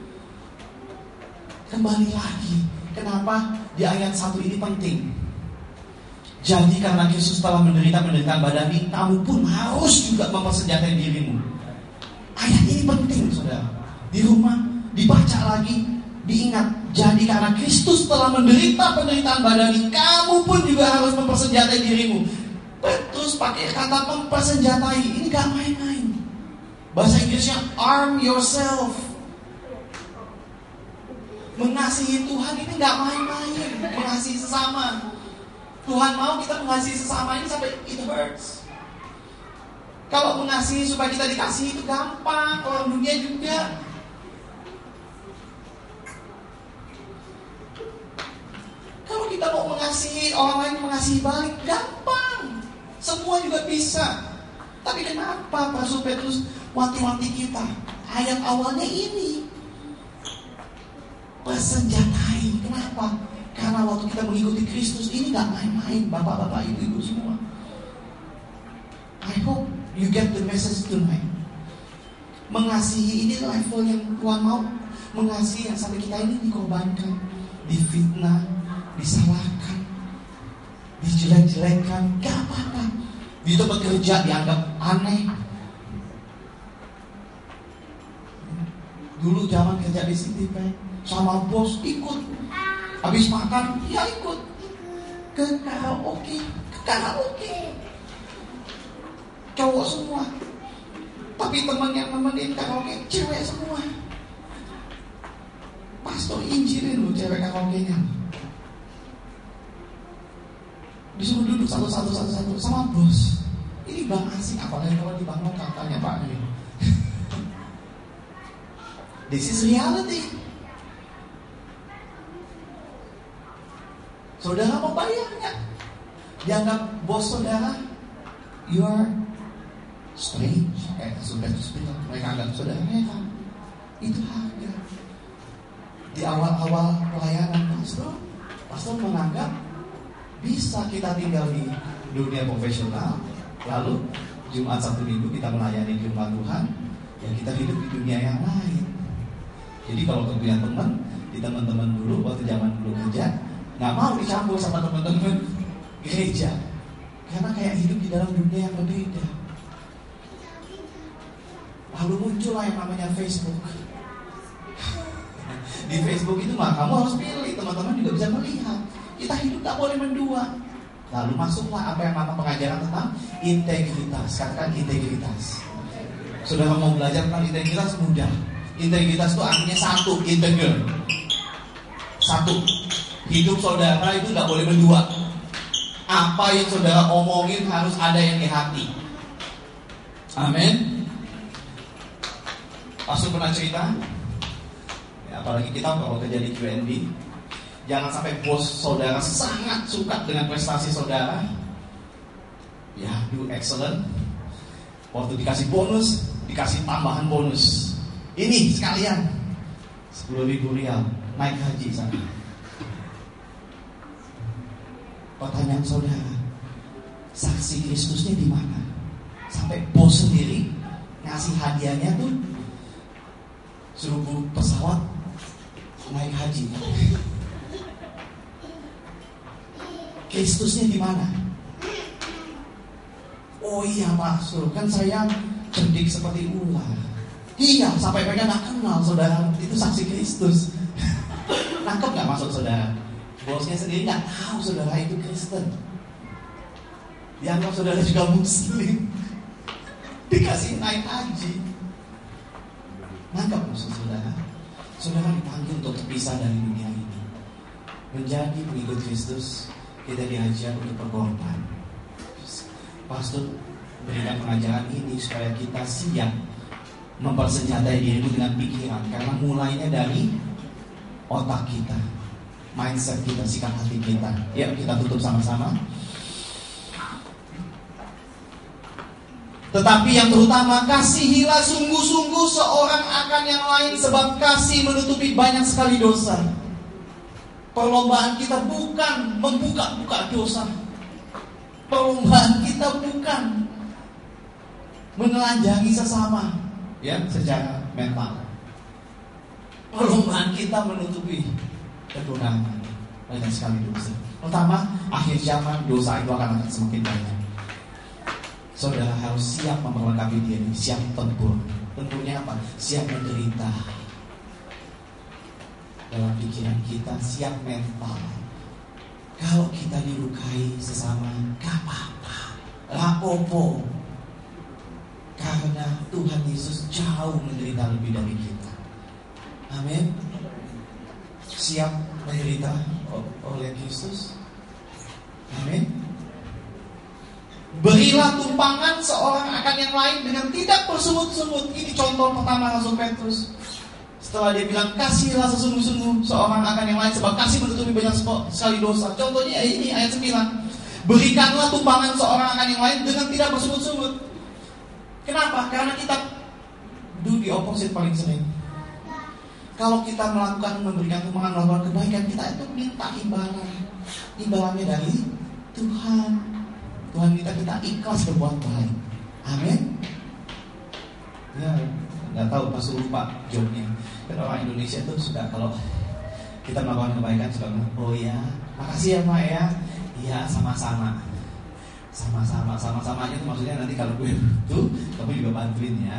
Speaker 1: Kembali lagi, kenapa di ayat satu ini penting? Jadi karena Yesus telah menderita penderitaan badani, kamu pun harus juga mempersenjatai dirimu. Ayat ini penting, saudara. Di rumah dibaca lagi, diingat. Jadi karena Kristus telah menderita penderitaan badani, kamu pun juga harus mempersenjatai dirimu. Petrus pakai kata mempersenjatai. Ini gak main-main. Bahasa Inggrisnya arm yourself. Mengasihi Tuhan ini gak main-main. Mengasihi sesama. Tuhan mau kita mengasihi sesama ini sampai it hurts. Kalau mengasihi supaya kita dikasihi itu gampang. Orang dunia juga. Kalau kita mau mengasihi, orang lain mengasihi balik, gampang. Semua juga bisa. Tapi kenapa Rasul Petrus wanti-wanti kita? Ayat awalnya ini persenjatai. Kenapa? Karena waktu kita mengikuti Kristus ini gak main-main, bapak-bapak, ibu-ibu semua. I hope you get the message tonight. Mengasihi ini level yang Tuhan mau. Mengasihi yang sampai kita ini dikorbankan, difitnah, disalahkan, dijelek-jelekan, gak apa-apa. Di tempat kerja dianggap aneh. Dulu zaman kerja di Citibank, sama bos ikut. Habis makan, ya ikut ke karaoke, ke karaoke. Cowok semua. Tapi teman yang nemenin karaoke cewek semua. Pastor injilin loh cewek karaoke-nya. Disuruh duduk satu-satu satu-satu sama bos. Ini bang asing, apalagi kalau di bang lokal tanya Pak ini. This is reality. Saudara mau bayarnya. Dianggap bos saudara, you are strange. Eh, sudah bilang mereka anggap saudara heran. Itu harga. Di awal-awal pelayanan pastor, pastor menganggap bisa kita tinggal di dunia profesional, lalu Jumat Sabtu Minggu kita melayani di rumah Tuhan, ya kita hidup di dunia yang lain. Jadi kalau punya teman, di teman-teman dulu waktu zaman dulu kerja, nggak mau dicampur sama teman-teman gereja, karena kayak hidup di dalam dunia yang berbeda. Lalu muncullah yang namanya Facebook. Di Facebook itu mah kamu harus pilih, teman-teman juga bisa melihat. Kita hidup tak boleh mendua. Lalu masuklah apa yang nama pengajaran tentang integritas. Katakan integritas. Saudara mau belajar tentang integritas mudah. Integritas itu artinya satu, integral. Satu, hidup saudara itu gak boleh mendua. Apa yang saudara omongin harus ada yang di hati. Amin. Pastor pernah cerita, ya, apalagi kita kalau kerja di Q N B, jangan sampai bos saudara sangat suka dengan prestasi saudara. Ya, do excellent. Waktu dikasih bonus, dikasih tambahan bonus. Ini sekalian sepuluh ribu rial naik haji sana. Pertanyaan saudara, saksi Kristusnya di mana? Sampai bos sendiri ngasih hadiahnya tuh suruh pesawat naik haji. Kristusnya di mana? Oh iya Pak, kan saya cerdik seperti ular. Iya, sampai mereka nggak kenal saudara itu saksi Kristus. Nangkep nggak maksud saudara? Bosnya sendiri nggak tahu saudara itu Kristen. Dianggap saudara juga Muslim. Dikasih naik haji. Nangkep maksud saudara? Saudara dipanggil untuk terpisah dari dunia ini. Menjadi pengikut Kristus, kita diajar untuk berkorban. Pastor berikan pengajaran ini supaya kita siap mempersenjatai diri dengan pikiran, karena mulainya dari otak kita, mindset kita, sikap hati kita. Ya, kita tutup sama-sama. Tetapi yang terutama, kasihilah sungguh-sungguh seorang akan yang lain, sebab kasih menutupi banyak sekali dosa. Perlombaan kita bukan membuka-buka dosa. Perlombaan kita bukan menelanjangi sesama, ya, secara mental. Perlombaan kita menutupi kekurangan, banyak sekali dosa. Pertama, akhir zaman dosa itu akan akan semakin banyak. Saudara harus siap memperlengkapi diri, siap tempur. Tentunya apa? Siap menderita. Dalam pikiran kita, siap mental. Kalau kita dilukai sesama, gak apa-apa. Lapopo. Karena Tuhan Yesus jauh menderita lebih dari kita. Amin. Siap menderita oleh Yesus. Amin. Berilah tumpangan seorang akan yang lain dengan tidak bersungut-sungut. Ini contoh pertama Rasul Petrus. Setelah dia bilang kasihlah sesungguh-sungguh seorang akan yang lain, sebab kasih menutupi banyak sekali dosa. Contohnya ini ayat sembilan. Berikanlah tumpangan seorang akan yang lain dengan tidak bersungut-sungut. Kenapa? Karena kita do the opposite paling sering. Kalau kita melakukan memberikan tumpangan, melakukan kebaikan, kita itu minta imbalan. Imbalannya dari Tuhan. Tuhan minta kita ikhlas berbuat baik. Amin. Ya, nggak tahu pas lupa jawabnya. Kan orang Indonesia tuh suka kalau kita melakukan kebaikan suka bilang, oh ya, makasih ya Mak ya. Iya, sama-sama. Sama-sama, sama-samanya itu maksudnya nanti kalau gue butuh, kamu juga bantuin ya.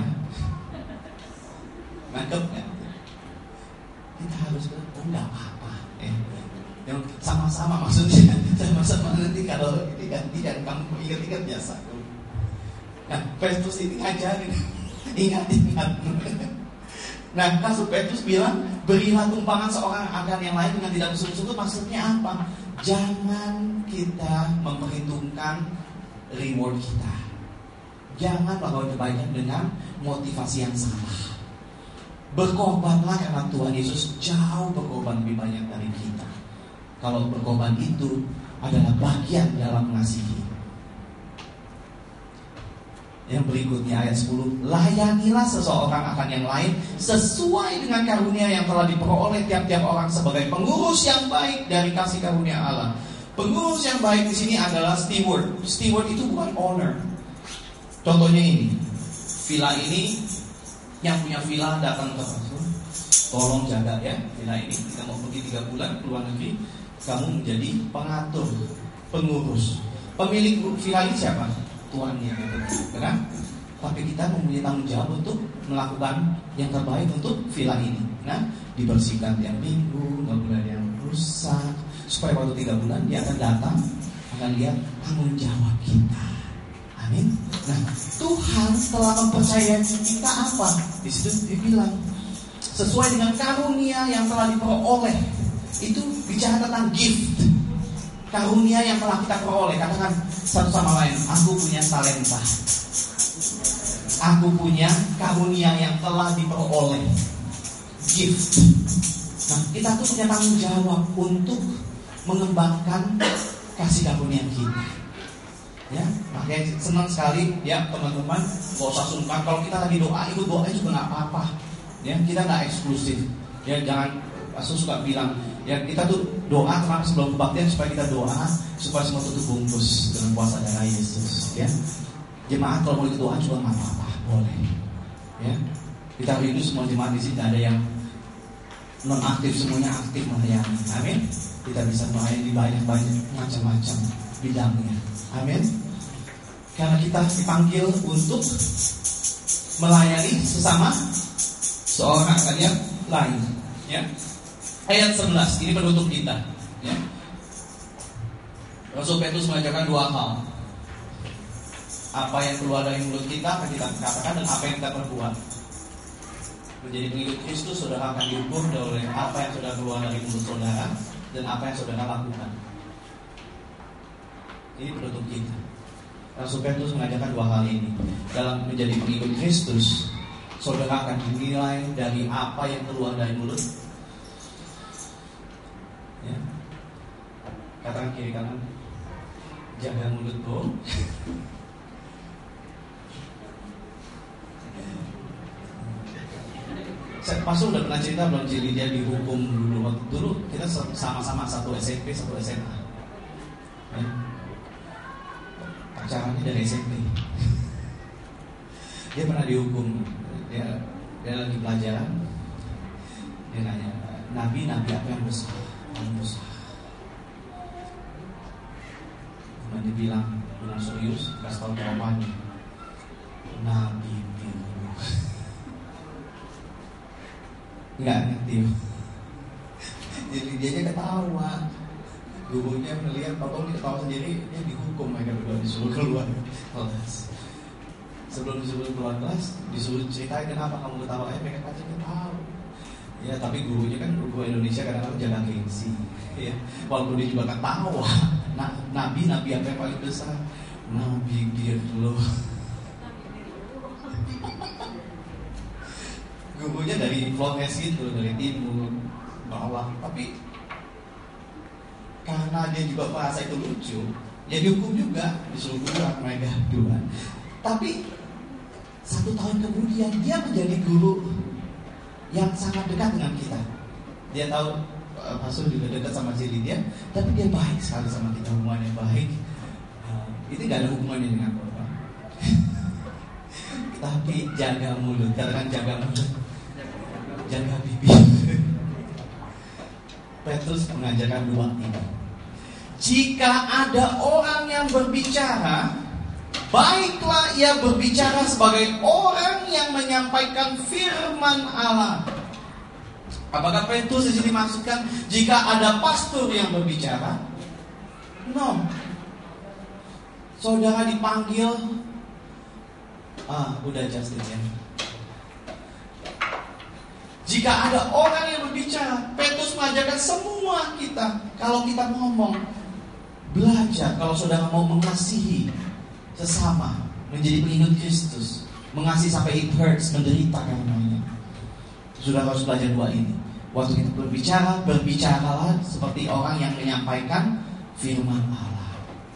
Speaker 1: Nangkep nggak? Kita harus bilang, oh nggak apa-apa. Eh, yang sama-sama maksudnya sama-sama nanti kalau ini gantian kamu ingat-ingat biasa. Nah, Petrus ini ngajarin, ingat-ingat. Nah, Rasul Petrus bilang, berilah tumpangan seorang akan yang lain dengan tidak bersungut-sungut. Maksudnya apa? Jangan kita memperhitungkan reward kita. Jangan melakukan kebaikan dengan motivasi yang salah. Berkorbanlah karena Tuhan Yesus jauh berkorban lebih banyak dari kita. Kalau berkorban itu adalah bagian dalam mengasihi. Yang berikutnya ayat sepuluh. Layanilah seseorang akan yang lain sesuai dengan karunia yang telah diperoleh tiap-tiap orang sebagai pengurus yang baik dari kasih karunia Allah. Pengurus yang baik di sini adalah steward. Steward itu bukan owner. Contohnya ini. Villa ini, yang punya villa datang ke Rasul, tolong jaga ya villa ini. Kita mau pergi tiga bulan ke luar negeri. Kamu menjadi pengatur, pengurus. Pemilik villa ini siapa? Tuannya, benar? Tapi kita mempunyai tanggung jawab untuk melakukan yang terbaik untuk villa ini. Nah, dibersihkan tiap minggu, nggak boleh ada yang rusak, supaya waktu tiga bulan dia akan datang, akan lihat tanggung jawab kita. Amin. Nah, Tuhan telah mempercayai kita apa? Di situ dibilang sesuai dengan karunia yang telah diperoleh. Itu bicara tentang gift, karunia yang telah kita peroleh. Katakan satu sama lain, aku punya talenta, aku punya karunia yang telah diperoleh, gift. Nah, kita tuh punya tanggung jawab untuk mengembangkan kasih karunia kita. Ya, makanya senang sekali ya teman-teman, gak usah sungkan kalau kita lagi doa, ikut doa juga nggak apa-apa. Ya, kita nggak eksklusif. Ya, jangan Pastor suka bilang, ya kita tuh doa kenapa sebelum kebaktian supaya kita doa supaya semua tutup bungkus dengan kuasa darah Yesus. Ya, jemaat kalau mau ikut doa juga nggak apa-apa, boleh. Ya, kita rindu semua jemaat di sini, ada yang non aktif, semuanya aktif melayani. Amin. Kita bisa melayani di banyak-banyak macam-macam bidangnya. Amin. Karena kita dipanggil untuk melayani sesama seorang akan yang lain. Ya. Ayat sebelas, ini penutup kita. Ya. Rasul Petrus mengajarkan dua hal. Apa yang keluar dari mulut kita akan kita katakan, dan apa yang kita perbuat. Menjadi pengikut Kristus, saudara akan diukur oleh apa yang saudara keluar dari mulut saudara dan apa yang saudara lakukan. Ini penutup kita. Rasul Petrus mengajarkan dua hal ini. Dalam menjadi pengikut Kristus, saudara akan dinilai dari apa yang keluar dari mulut. Ya. Katakan kiri kanan, jaga mulut bro. Saya pastor udah pernah cerita belum, jadi dia dihukum dulu. Waktu dulu kita sama-sama satu S M P, satu S M A. Ya. Pacarannya dari S M P. Dia pernah dihukum. Dia, dia lagi pelajaran. Dia nanya, Nabi, Nabi apa yang besar? Yang besar. Kemudian dia bilang, bilang serius, kasih tahu jawabannya. Nabi biru. Enggak ngerti. Jadi dia ketawa. Gurunya melihat, Bapak dia tahu sendiri, dia dihukum, mereka berdua disuruh keluar kelas. Sebelum disuruh keluar kelas, disuruh ceritain kenapa kamu ketawa. Eh, mereka pasti tahu. Ya, tapi gurunya kan guru Indonesia kadang-kadang jaga gengsi. Ya, walaupun dia juga ketawa. Nah, nabi, nabi apa yang paling besar? Nabi Birlo. Gurunya dari Flores gitu, dari timur, bawah. Tapi karena dia juga merasa itu lucu, ya dihukum juga, disuruh keluar mereka dua. Tapi satu tahun kemudian dia menjadi guru yang sangat dekat dengan kita. Dia tahu uh, Pastor juga dekat sama ciri dia, tapi dia baik sekali sama kita, hubungannya baik. Uh, itu gak ada hubungannya dengan Bapak. Tapi jaga mulut, katakan jaga mulut, jaga bibir. Petrus mengajarkan dua ini. Jika ada orang yang berbicara, baiklah ia berbicara sebagai orang yang menyampaikan firman Allah. Apakah Petrus di sini maksudkan jika ada pastor yang berbicara? No. Saudara dipanggil, ah, udah Justin ya. Jika ada orang yang berbicara, Petrus mengajarkan semua kita, kalau kita ngomong, belajar, kalau saudara mau mengasihi sesama, menjadi pengikut Kristus, mengasihi sampai it hurts, menderita karenanya. Saudara harus belajar dua ini. Waktu kita berbicara, berbicaralah seperti orang yang menyampaikan firman Allah.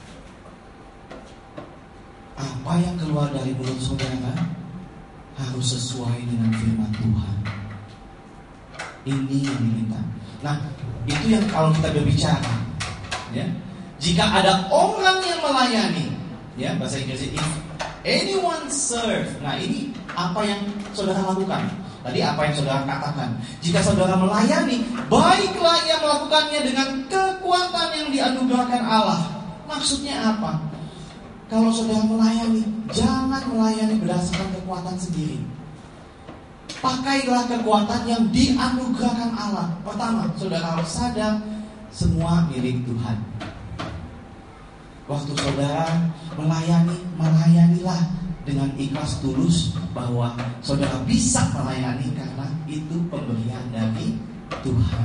Speaker 1: Apa yang keluar dari mulut saudara harus sesuai dengan firman Tuhan. Ini yang diminta. Nah, itu yang kalau kita berbicara, ya. Jika ada orang yang melayani, ya, bahasa Inggrisnya if anyone serve. Nah, ini apa yang saudara lakukan. Tadi apa yang saudara katakan. Jika saudara melayani, baiklah ia melakukannya dengan kekuatan yang dianugerahkan Allah. Maksudnya apa? Kalau saudara melayani, jangan melayani berdasarkan kekuatan sendiri. Pakailah kekuatan yang dianugerahkan Allah. Pertama, saudara harus sadar semua milik Tuhan. Waktu saudara melayani, melayanilah dengan ikhlas tulus bahwa saudara bisa melayani karena itu pemberian dari Tuhan.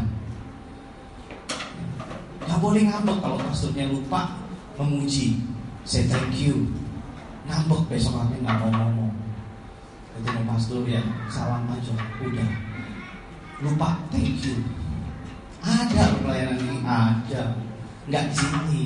Speaker 1: Gak boleh ngambek kalau pastornya lupa memuji, say thank you. Ngambek besok nanti gak mau ngomong. Ketemu pastor ya salam aja, udah lupa thank you. Ada pelayanan ini, ada, nggak di sini.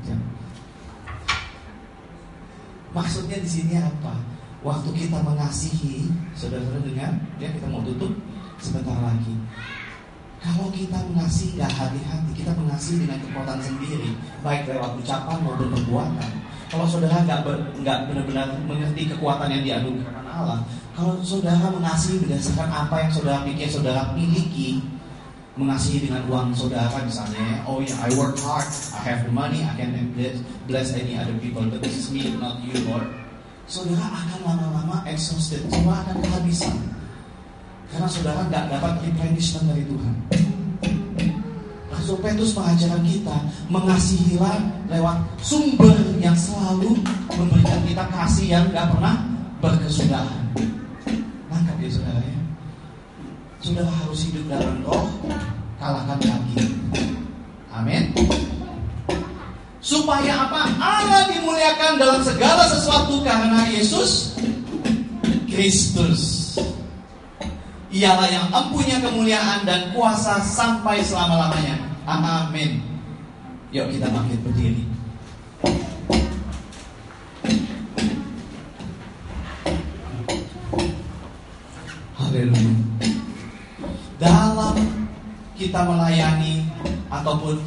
Speaker 1: Maksudnya di sini apa? Waktu kita mengasihi saudara-saudara dengan, ya kita mau tutup sebentar lagi. Kalau kita mengasihi nggak hati-hati, kita mengasihi dengan kekuatan sendiri, baik lewat ucapan maupun perbuatan. Kalau saudara nggak nggak benar-benar mengerti kekuatan yang dianugerahkan Allah, kalau saudara mengasihi berdasarkan apa yang saudara pikir saudara miliki, mengasihi dengan uang saudara misalnya, oh ya, yeah, I work hard, I have the money, I can bless any other people, but this is me, not you, Lord. Saudara akan lama-lama exhausted, saudara akan kehabisan, karena saudara nggak dapat replenishment dari Tuhan. Rasul Petrus mengajarkan kita mengasihilah lewat sumber yang selalu memberikan kita kasih yang nggak pernah berkesudahan. Nangkap ya saudara ya. Saudara harus hidup dalam roh, kalahkan daging. Amin. Supaya apa? Allah dimuliakan dalam segala sesuatu karena Yesus Kristus. Ialah yang empunya kemuliaan dan kuasa sampai selama-lamanya. Amin. Yuk kita bangkit berdiri. Haleluya. Dalam kita melayani ataupun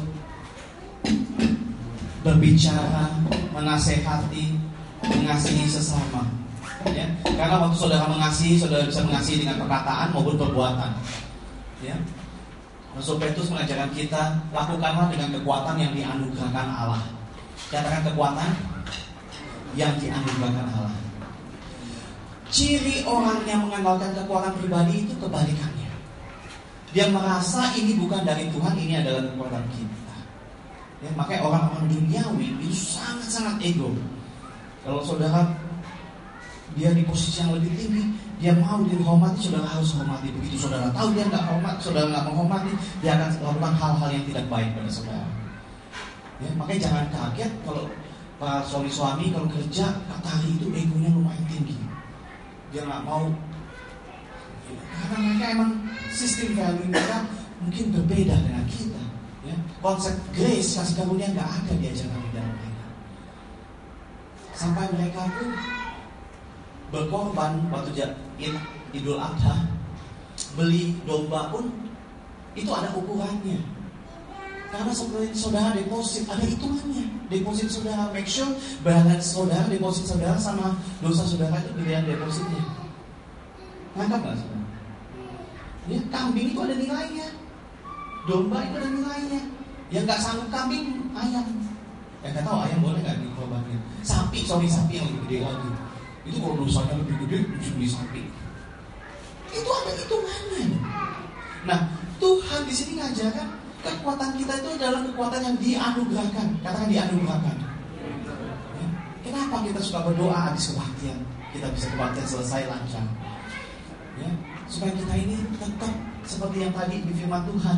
Speaker 1: berbicara, menasehati, mengasihi sesama, ya. Karena waktu saudara mengasihi, saudara bisa mengasihi dengan perkataan maupun perbuatan, ya. Rasul Petrus mengajarkan kita lakukanlah dengan kekuatan yang dianugerahkan Allah. Katakan kekuatan yang dianugerahkan Allah. Ciri orang yang mengandalkan kekuatan pribadi itu kebalikannya. Dia merasa ini bukan dari Tuhan, ini adalah kekuatan kita. Ya, makanya orang-orang duniawi itu sangat-sangat ego. Kalau saudara dia di posisi yang lebih tinggi, dia mau dihormati, saudara harus hormati. Begitu saudara tahu dia nggak hormat, saudara nggak menghormati, dia akan melakukan hal-hal yang tidak baik pada saudara. Ya, makanya jangan kaget kalau para suami-suami kalau kerja kata hari itu egonya lumayan tinggi. Dia nggak mau, karena mereka emang sistem value mereka mungkin berbeda dengan kita. Ya, konsep grace, kasih karunia nggak ada diajarkan di dalam mereka. Sampai mereka pun berkorban waktu Idul Adha, beli domba pun itu ada ukurannya. Karena seperti saudara deposit, ada hitungannya. Deposit saudara, make sure balance saudara, deposit saudara sama dosa saudara itu pilihan depositnya. Nangkap nggak saudara? Ya, kambing itu ada nilainya, domba itu ada nilainya. Yang nggak sanggup kambing, ayam. Yang nggak tahu ayam boleh nggak dikorbankan? Sapi, sorry sapi yang lebih gede lagi. Itu kalau dosanya lebih gede, mesti beli sapi. Itu ada hitungannya. Nah, Tuhan di sini ngajarkan kekuatan kita itu adalah kekuatan yang dianugerahkan. Katakan dianugerahkan. Ya. Kenapa kita suka berdoa habis kebaktian? Kita bisa kebaktian selesai lancar. Ya. Supaya kita ini tetap seperti yang tadi di firman Tuhan.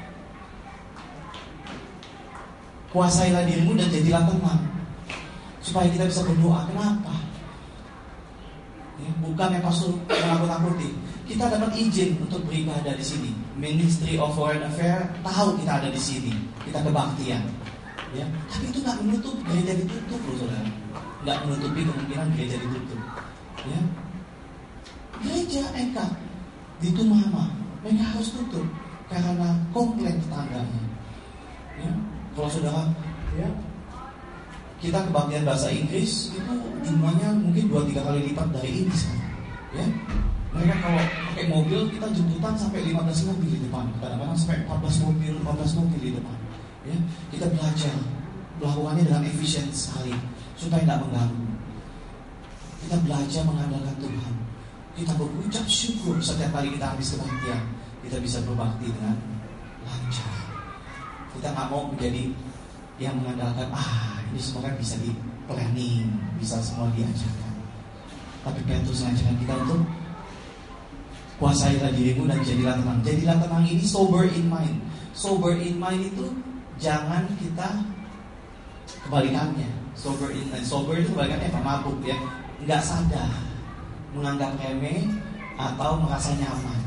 Speaker 1: Kuasailah dirimu dan jadilah tenang. Supaya kita bisa berdoa. Kenapa? Ya, bukan yang pastor menakut-nakuti. Kita dapat izin untuk beribadah di sini. Ministry of Foreign Affairs tahu kita ada di sini. Kita kebaktian. Ya, tapi itu nggak menutup gereja ditutup, loh saudara. Nggak menutupi kemungkinan gereja ditutup. Ya, gereja Eka di Tumama mereka harus tutup karena komplain tetangganya. Ya, kalau saudara, ya, kita kebaktian bahasa Inggris itu jumlahnya mungkin dua tiga kali lipat dari ini sekarang. Ya, mereka kalau pakai mobil kita jemputan sampai lima belas mobil di depan, kadang-kadang sampai empat belas mobil, lima belas mobil di depan. Ya, kita belajar melakukannya dengan efisien sekali supaya tidak mengganggu. Kita belajar mengandalkan Tuhan. Kita berucap syukur setiap kali kita habis kebaktian, kita bisa berbakti dengan lancar. Kita nggak mau menjadi yang mengandalkan ah ini semua kan bisa di planning, bisa semua diajarkan. Tapi Petrus mengajarkan kita untuk kuasailah dirimu dan jadilah tenang. Jadilah tenang ini sober in mind. Sober in mind itu jangan kita kebalikannya. Sober in mind. Sober itu kebalikannya apa? Mabuk ya. Nggak sadar, menganggap remeh atau merasa nyaman.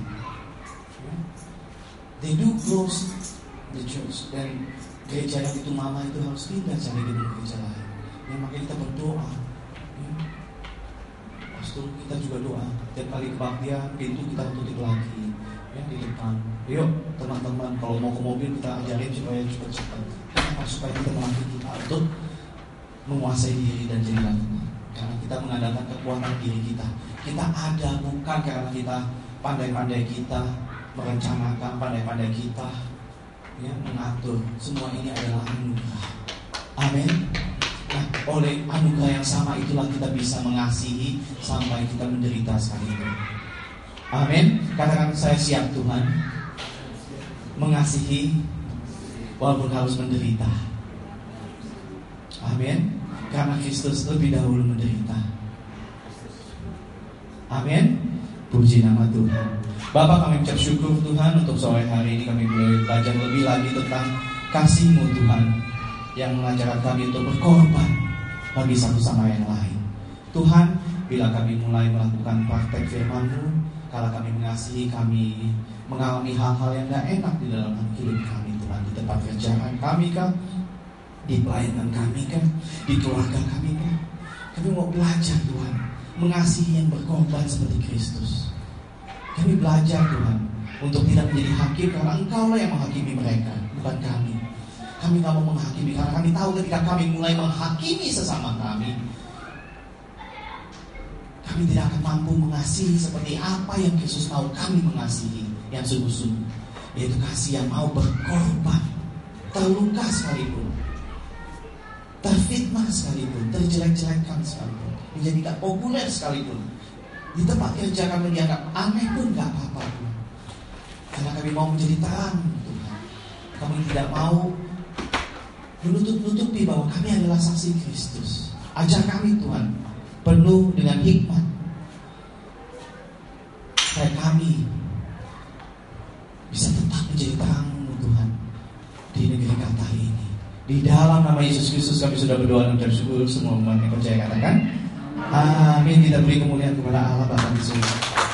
Speaker 1: They do close the church. Dan gereja yang itu mama itu harus pindah cari di gereja lain. Ya, makanya kita berdoa. Ya. Pastor kita juga doa. Tiap kali kebaktian pintu kita tutup lagi. Ya, di depan. Yuk teman-teman kalau mau ke mobil kita ajarin supaya cepat-cepat. Kenapa? Supaya kita melatih kita untuk menguasai diri dan jadi tenang. Karena kita mengandalkan kekuatan diri kita. Kita ada bukan karena kita pandai-pandai kita merencanakan, pandai-pandai kita ya, mengatur. Semua ini adalah anugerah. Amin. Nah, oleh anugerah yang sama itulah kita bisa mengasihi sampai kita menderita sekalipun. Amin. Katakan saya siap Tuhan mengasihi walaupun harus menderita. Amin. Karena Kristus lebih dahulu menderita. Amin. Puji nama Tuhan. Bapak, kami ucap syukur Tuhan untuk sore hari ini kami boleh belajar lebih lagi tentang kasih-Mu Tuhan yang mengajarkan kami untuk berkorban bagi satu sama yang lain. Tuhan, bila kami mulai melakukan praktek firman-Mu, kalau kami mengasihi, kami mengalami hal-hal yang gak enak di dalam hidup kami Tuhan, di tempat kerjaan kami kah, di pelayanan kami kan, di keluarga kami kan. Kami mau belajar Tuhan mengasihi yang berkorban seperti Kristus. Kami belajar Tuhan untuk tidak menjadi hakim, karena Engkau lah yang menghakimi mereka, bukan kami. Kami tidak mau menghakimi karena kami tahu ketika kami mulai menghakimi sesama kami, kami tidak akan mampu mengasihi seperti apa yang Kristus tahu kami mengasihi, yang sungguh-sungguh, yaitu kasih yang mau berkorban, terluka sekalipun, terfitnah sekalipun, terjelek-jelekkan sekalipun, menjadi tak populer sekalipun, di tempat kerja kami dianggap aneh pun gak apa-apa Tuhan. Karena kami mau menjadi terang Tuhan. Kami tidak mau menutup-nutupi bahwa kami adalah saksi Kristus. Ajar kami Tuhan, penuh dengan hikmat, supaya kami bisa tetap menjadi terang-Mu Tuhan di negeri kata ini. Di dalam nama Yesus Kristus kami sudah berdoa dan bersyukur. Semua umat yang percaya katakan amin. Kita beri kemuliaan kepada Allah Bapa di surga.